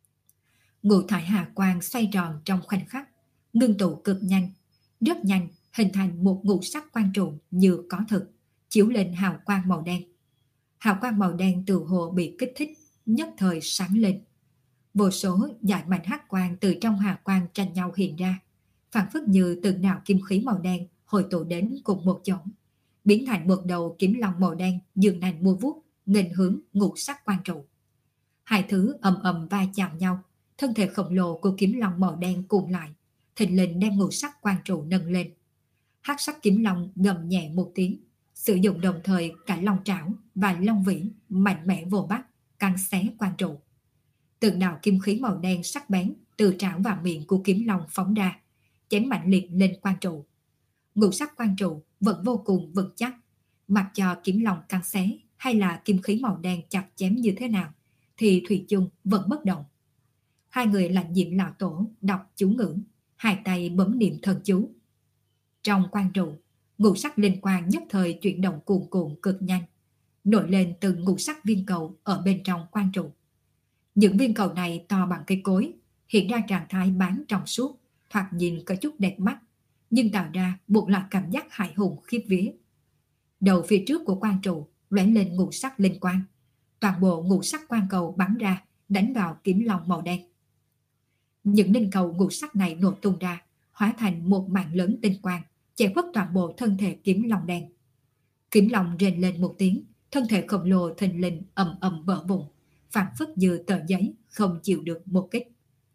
Ngũ thải hà quang xoay tròn trong khoảnh khắc, ngưng tụ cực nhanh, rất nhanh hình thành một ngũ sắc quang trụ như có thực, chiếu lên hào quang màu đen. Hào quang màu đen từ hồ bị kích thích, nhất thời sáng lên. Vô số dải mảnh hắc quang từ trong hào quang tranh nhau hiện ra, phản phất như từng đạo kim khí màu đen hội tụ đến cùng một chỗ, biến thành một đầu kiếm long màu đen dường nành mua vuốt, nghênh hướng ngũ sắc quang trụ. Hai thứ ầm ầm va chạm nhau, thân thể khổng lồ của kiếm long màu đen cuộn lại, thình lình đem ngũ sắc quang trụ nâng lên. Hắc sắc kiếm long gầm nhẹ một tiếng, sử dụng đồng thời cả long trảo và long vĩ mạnh mẽ vồ bắt, cắn xé quang trụ. Từng đạo kim khí màu đen sắc bén từ trảo và miệng của kiếm long phóng ra, chém mạnh liệt lên quang trụ. Ngũ sắc quang trụ vẫn vô cùng vững chắc, mặc cho kiếm long cắn xé hay là kim khí màu đen chặt chém như thế nào, thì thủy chung vẫn bất động. Hai người Lãnh Diệm lão tổ đọc chú ngữ, hai tay bấm niệm thần chú. Trong quang trụ, ngũ sắc linh quang nhất thời chuyển động cuồn cuộn cực nhanh, nổi lên từng ngũ sắc viên cầu ở bên trong quang trụ. Những viên cầu này to bằng cây cối, hiện ra trạng thái bán trong suốt, thoạt nhìn có chút đẹp mắt, nhưng tạo ra một loại cảm giác hãi hùng khiếp vía. Đầu phía trước của quang trụ lóe lên ngũ sắc linh quang, toàn bộ ngũ sắc quang cầu bắn ra, đánh vào kiếm long màu đen. Những linh cầu ngũ sắc này nổ tung ra, hóa thành một mảng lớn tinh quang, che khuất toàn bộ thân thể kiếm long đen. Kiếm long rên lên một tiếng, thân thể khổng lồ thình lình ầm ầm vỡ vụn, phản phất như tờ giấy không chịu được một kích.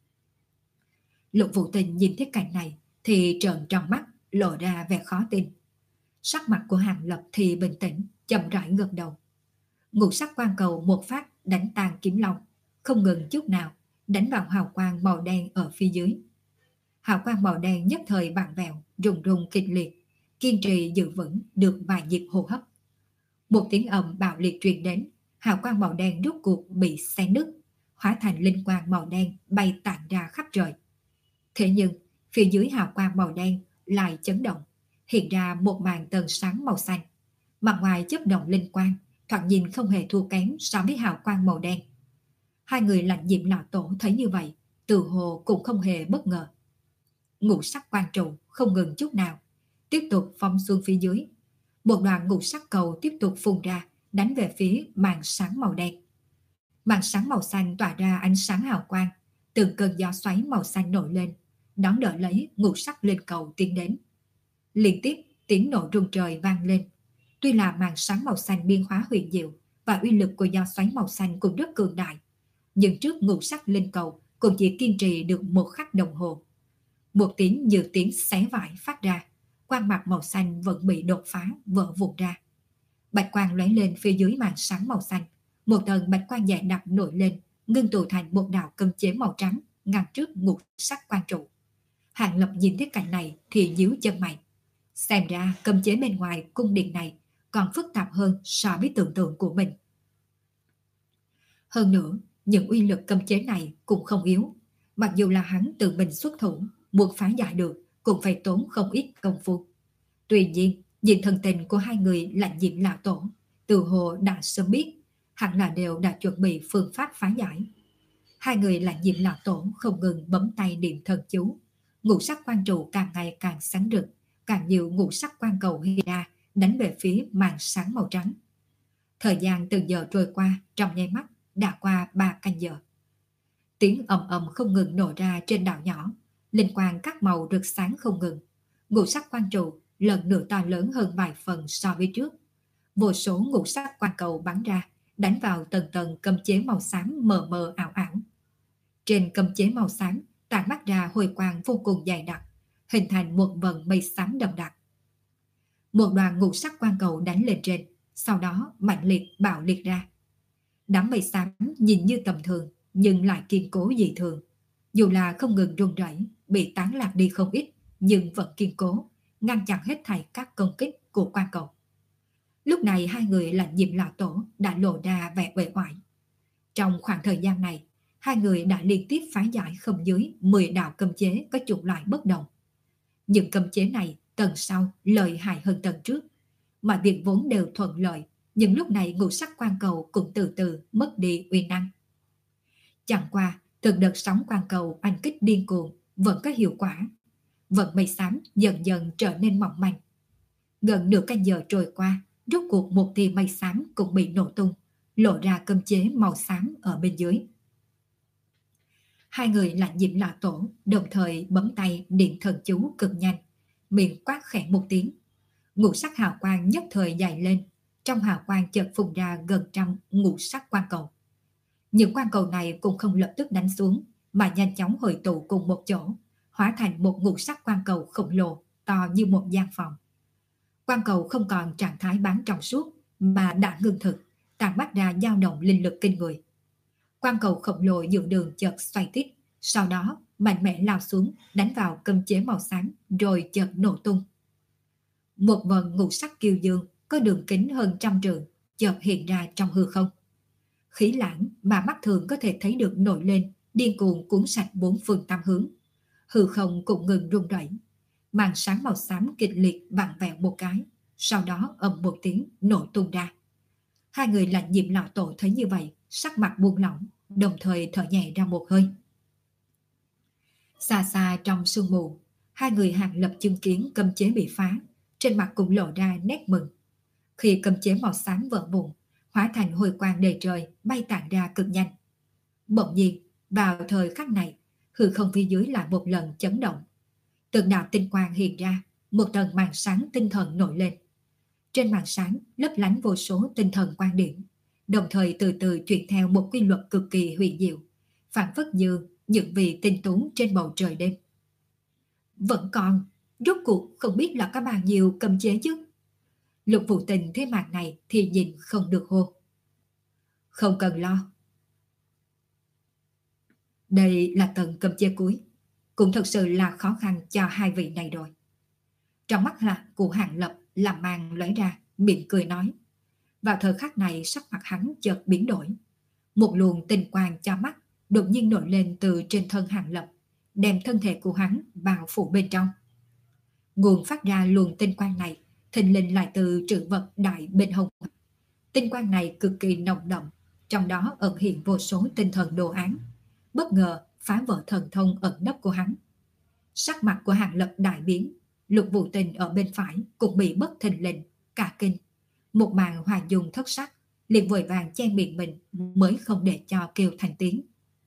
Lục Vũ Tình nhìn thấy cảnh này thì trợn tròn mắt, lộ ra vẻ khó tin. Sắc mặt của Hàng Lập thì bình tĩnh, chậm rãi gật đầu. Ngũ sắc quang cầu một phát đánh tan kiếm long, không ngừng chút nào, đánh vào hào quang màu đen ở phía dưới. Hào quang màu đen nhất thời vặn vẹo, rung rung kịch liệt, kiên trì giữ vững được vài nhịp hô hấp. Một tiếng ầm bạo liệt truyền đến, hào quang màu đen rút cuộc bị xé nứt, hóa thành linh quang màu đen bay tản ra khắp trời. Thế nhưng, phía dưới hào quang màu đen lại chấn động, hiện ra một màn tầng sáng màu xanh. Mặt ngoài chớp động linh quang, thoạt nhìn không hề thua kém so với hào quang màu đen. Hai người Lãnh Diệm lão tổ thấy như vậy, tự hồ cũng không hề bất ngờ. Ngũ sắc quang trụ không ngừng chút nào, tiếp tục phóng xuống phía dưới. Một đoạn ngũ sắc cầu tiếp tục phun ra, đánh về phía màn sáng màu đen. Màn sáng màu xanh tỏa ra ánh sáng hào quang, từng cơn gió xoáy màu xanh nổi lên, đón đỡ lấy ngũ sắc lên cầu tiến đến. Liên tiếp tiếng nổ rung trời vang lên. Tuy là màn sáng màu xanh biên hóa huyền diệu và uy lực của gió xoáy màu xanh cũng rất cường đại, nhưng trước ngũ sắc lên cầu cũng chỉ kiên trì được một khắc đồng hồ. Một tiếng như tiếng xé vải phát ra, quang mạc màu xanh vẫn bị đột phá, vỡ vụn ra. Bạch quang lóe lên phía dưới màn sáng màu xanh, một tầng bạch quang dày đặc nổi lên, ngưng tụ thành một đạo cấm chế màu trắng ngăn trước ngũ sắc quang trụ. Hàng Lập nhìn thấy cảnh này thì nhíu chân mày. Xem ra cấm chế bên ngoài cung điện này còn phức tạp hơn so với tưởng tượng của mình. Hơn nữa, những uy lực cấm chế này cũng không yếu. Mặc dù là hắn tự mình xuất thủ, muốn phá giải được cũng phải tốn không ít công phu. Tuy nhiên, nhìn thần tình của hai người Lãnh Diệm lão tổ, từ hồ đã sớm biết, hẳn là đều đã chuẩn bị phương pháp phá giải. Hai người Lãnh Diệm lão tổ không ngừng bấm tay niệm thần chú. Ngũ sắc quang trụ càng ngày càng sáng rực, càng nhiều ngũ sắc quang cầu hiện ra, đánh về phía màn sáng màu trắng. Thời gian từng giờ trôi qua, trong nháy mắt đã qua ba canh giờ. Tiếng ầm ầm không ngừng nổ ra trên đảo nhỏ, linh quang các màu rực sáng không ngừng. Ngũ sắc quang trụ lần nữa to lớn hơn vài phần so với trước. Vô số ngũ sắc quang cầu bắn ra, đánh vào tầng tầng cấm chế màu xám mờ mờ ảo ảo. Trên cấm chế màu xám tản mắt ra hồi quang vô cùng dày đặc, hình thành một vầng mây xám đậm đặc. Một đoàn ngũ sắc quang cầu đánh lên trên, sau đó mạnh liệt bạo liệt ra. Đám mây xám nhìn như tầm thường, nhưng lại kiên cố dị thường. Dù là không ngừng rung rẩy, bị tán lạc đi không ít, nhưng vẫn kiên cố, ngăn chặn hết thảy các công kích của quang cầu. Lúc này hai người Lãnh Diệm lão tổ đã lộ ra vẻ uể oải. Trong khoảng thời gian này, hai người đã liên tiếp phá giải không dưới mười đạo cấm chế có chủng loại bất đồng. Những cấm chế này tầng sau lợi hại hơn tầng trước, mọi việc vốn đều thuận lợi, nhưng lúc này ngũ sắc quang cầu cũng từ từ mất đi uy năng. Chẳng qua, từng đợt sóng quang cầu anh kích điên cuồng vẫn có hiệu quả. vận mây xám dần dần trở nên mỏng manh. Gần nửa canh giờ trôi qua, rốt cuộc một tia mây xám cũng bị nổ tung, lộ ra cơm chế màu xám ở bên dưới. Hai người là Diệm Lão Tổ, đồng thời bấm tay niệm thần chú cực nhanh, miệng quát khẽ một tiếng. Ngũ sắc hào quang nhất thời dài lên, trong hào quang chợt phun ra gần trăm ngũ sắc quang cầu. Những quang cầu này cũng không lập tức đánh xuống, mà nhanh chóng hội tụ cùng một chỗ, hóa thành một ngũ sắc quang cầu khổng lồ, to như một gian phòng. Quang cầu không còn trạng thái bán trong suốt, mà đã ngưng thực, tàn mắt ra dao động linh lực kinh người. Quang cầu khổng lồ giữa đường chợt xoay tít, sau đó mạnh mẽ lao xuống, đánh vào cơm chế màu xám, rồi chợt nổ tung. Một vần ngũ sắc kiêu dương có đường kính hơn trăm trượng chợt hiện ra trong hư không. Khí lãng mà mắt thường có thể thấy được nổi lên, điên cuồng cuốn sạch bốn phương tám hướng. Hư không cũng ngừng rung rẩy, màn sáng màu xám kịch liệt vặn vẹo một cái, sau đó ầm một tiếng nổ tung ra. Hai người lạnh Diệm Lão Tổ thấy như vậy, sắc mặt buông lỏng, đồng thời thở nhẹ ra một hơi. Xa xa trong sương mù, hai người Hàng Lập chứng kiến cấm chế bị phá, trên mặt cũng lộ ra nét mừng. Khi cấm chế màu xám vỡ vụn, hóa thành hồi quang đầy trời, bay tản ra cực nhanh. Bỗng nhiên, vào thời khắc này, hư không phía dưới lại một lần chấn động. Từng đạo tinh quang hiện ra, một tầng màn sáng tinh thần nổi lên. Trên màn sáng lấp lánh vô số tinh thần quan điểm, đồng thời từ từ chuyển theo một quy luật cực kỳ huyền diệu, phản phất như những vị tinh tú trên bầu trời đêm. Vẫn còn, rốt cuộc không biết là có bao nhiêu cấm chế chứ. Lục Vũ Tình thế màn này thì nhìn không được hô. Không cần lo. Đây là tầng cấm chế cuối, cũng thật sự là khó khăn cho hai vị này rồi. Trong mắt là của Hàng Lập làm màn lóe ra, miệng cười nói. Vào thời khắc này sắc mặt hắn chợt biến đổi. Một luồng tinh quang cho mắt đột nhiên nổi lên từ trên thân Hàng Lập, đem thân thể của hắn bao phủ bên trong. Nguồn phát ra luồng tinh quang này thình lình lại từ trữ vật đại bên hông. Tinh quang này cực kỳ nồng đậm, trong đó ẩn hiện vô số tinh thần đồ án, bất ngờ phá vỡ thần thông ẩn nấp của hắn. Sắc mặt của Hàng Lập đại biến, Lục Vũ Tình ở bên phải cũng bị bất thình lình, cả kinh. Một màn hòa dung thất sắc, liền vội vàng che miệng mình mới không để cho kêu thành tiếng.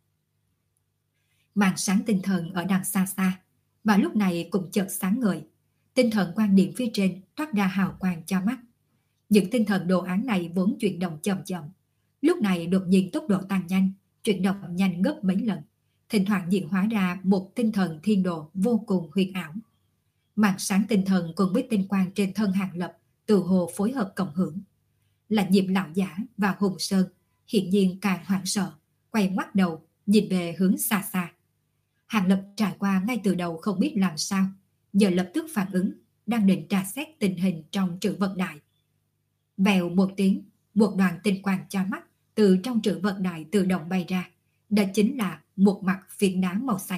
Màn sáng tinh thần ở đằng xa xa, và lúc này cũng chợt sáng ngời. Tinh thần quan điểm phía trên thoát ra hào quang cho mắt. Những tinh thần đồ án này vốn chuyển động chậm chậm, lúc này đột nhiên tốc độ tăng nhanh, chuyển động nhanh gấp mấy lần, thỉnh thoảng diễn hóa ra một tinh thần thiên đồ vô cùng huyền ảo. Màn sáng tinh thần cùng với tinh quang trên thân Hàng Lập từ hồ phối hợp cộng hưởng. Là Diệm Lão Giả và Hùng Sơn hiện nhiên càng hoảng sợ, quay ngoắt đầu nhìn về hướng xa xa. Hàng Lập trải qua ngay từ đầu không biết làm sao, giờ lập tức phản ứng, đang định tra xét tình hình trong trữ vật đại. Vèo một tiếng, một đoàn tinh quang cho mắt từ trong trữ vật đại tự động bay ra, đó chính là một mặt phiến đá màu xanh.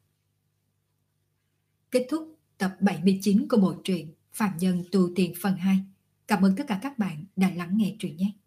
Kết thúc tập bảy mươi chín của bộ truyện Phàm Nhân Tu Tiên phần hai. Cảm ơn tất cả các bạn đã lắng nghe truyện nhé.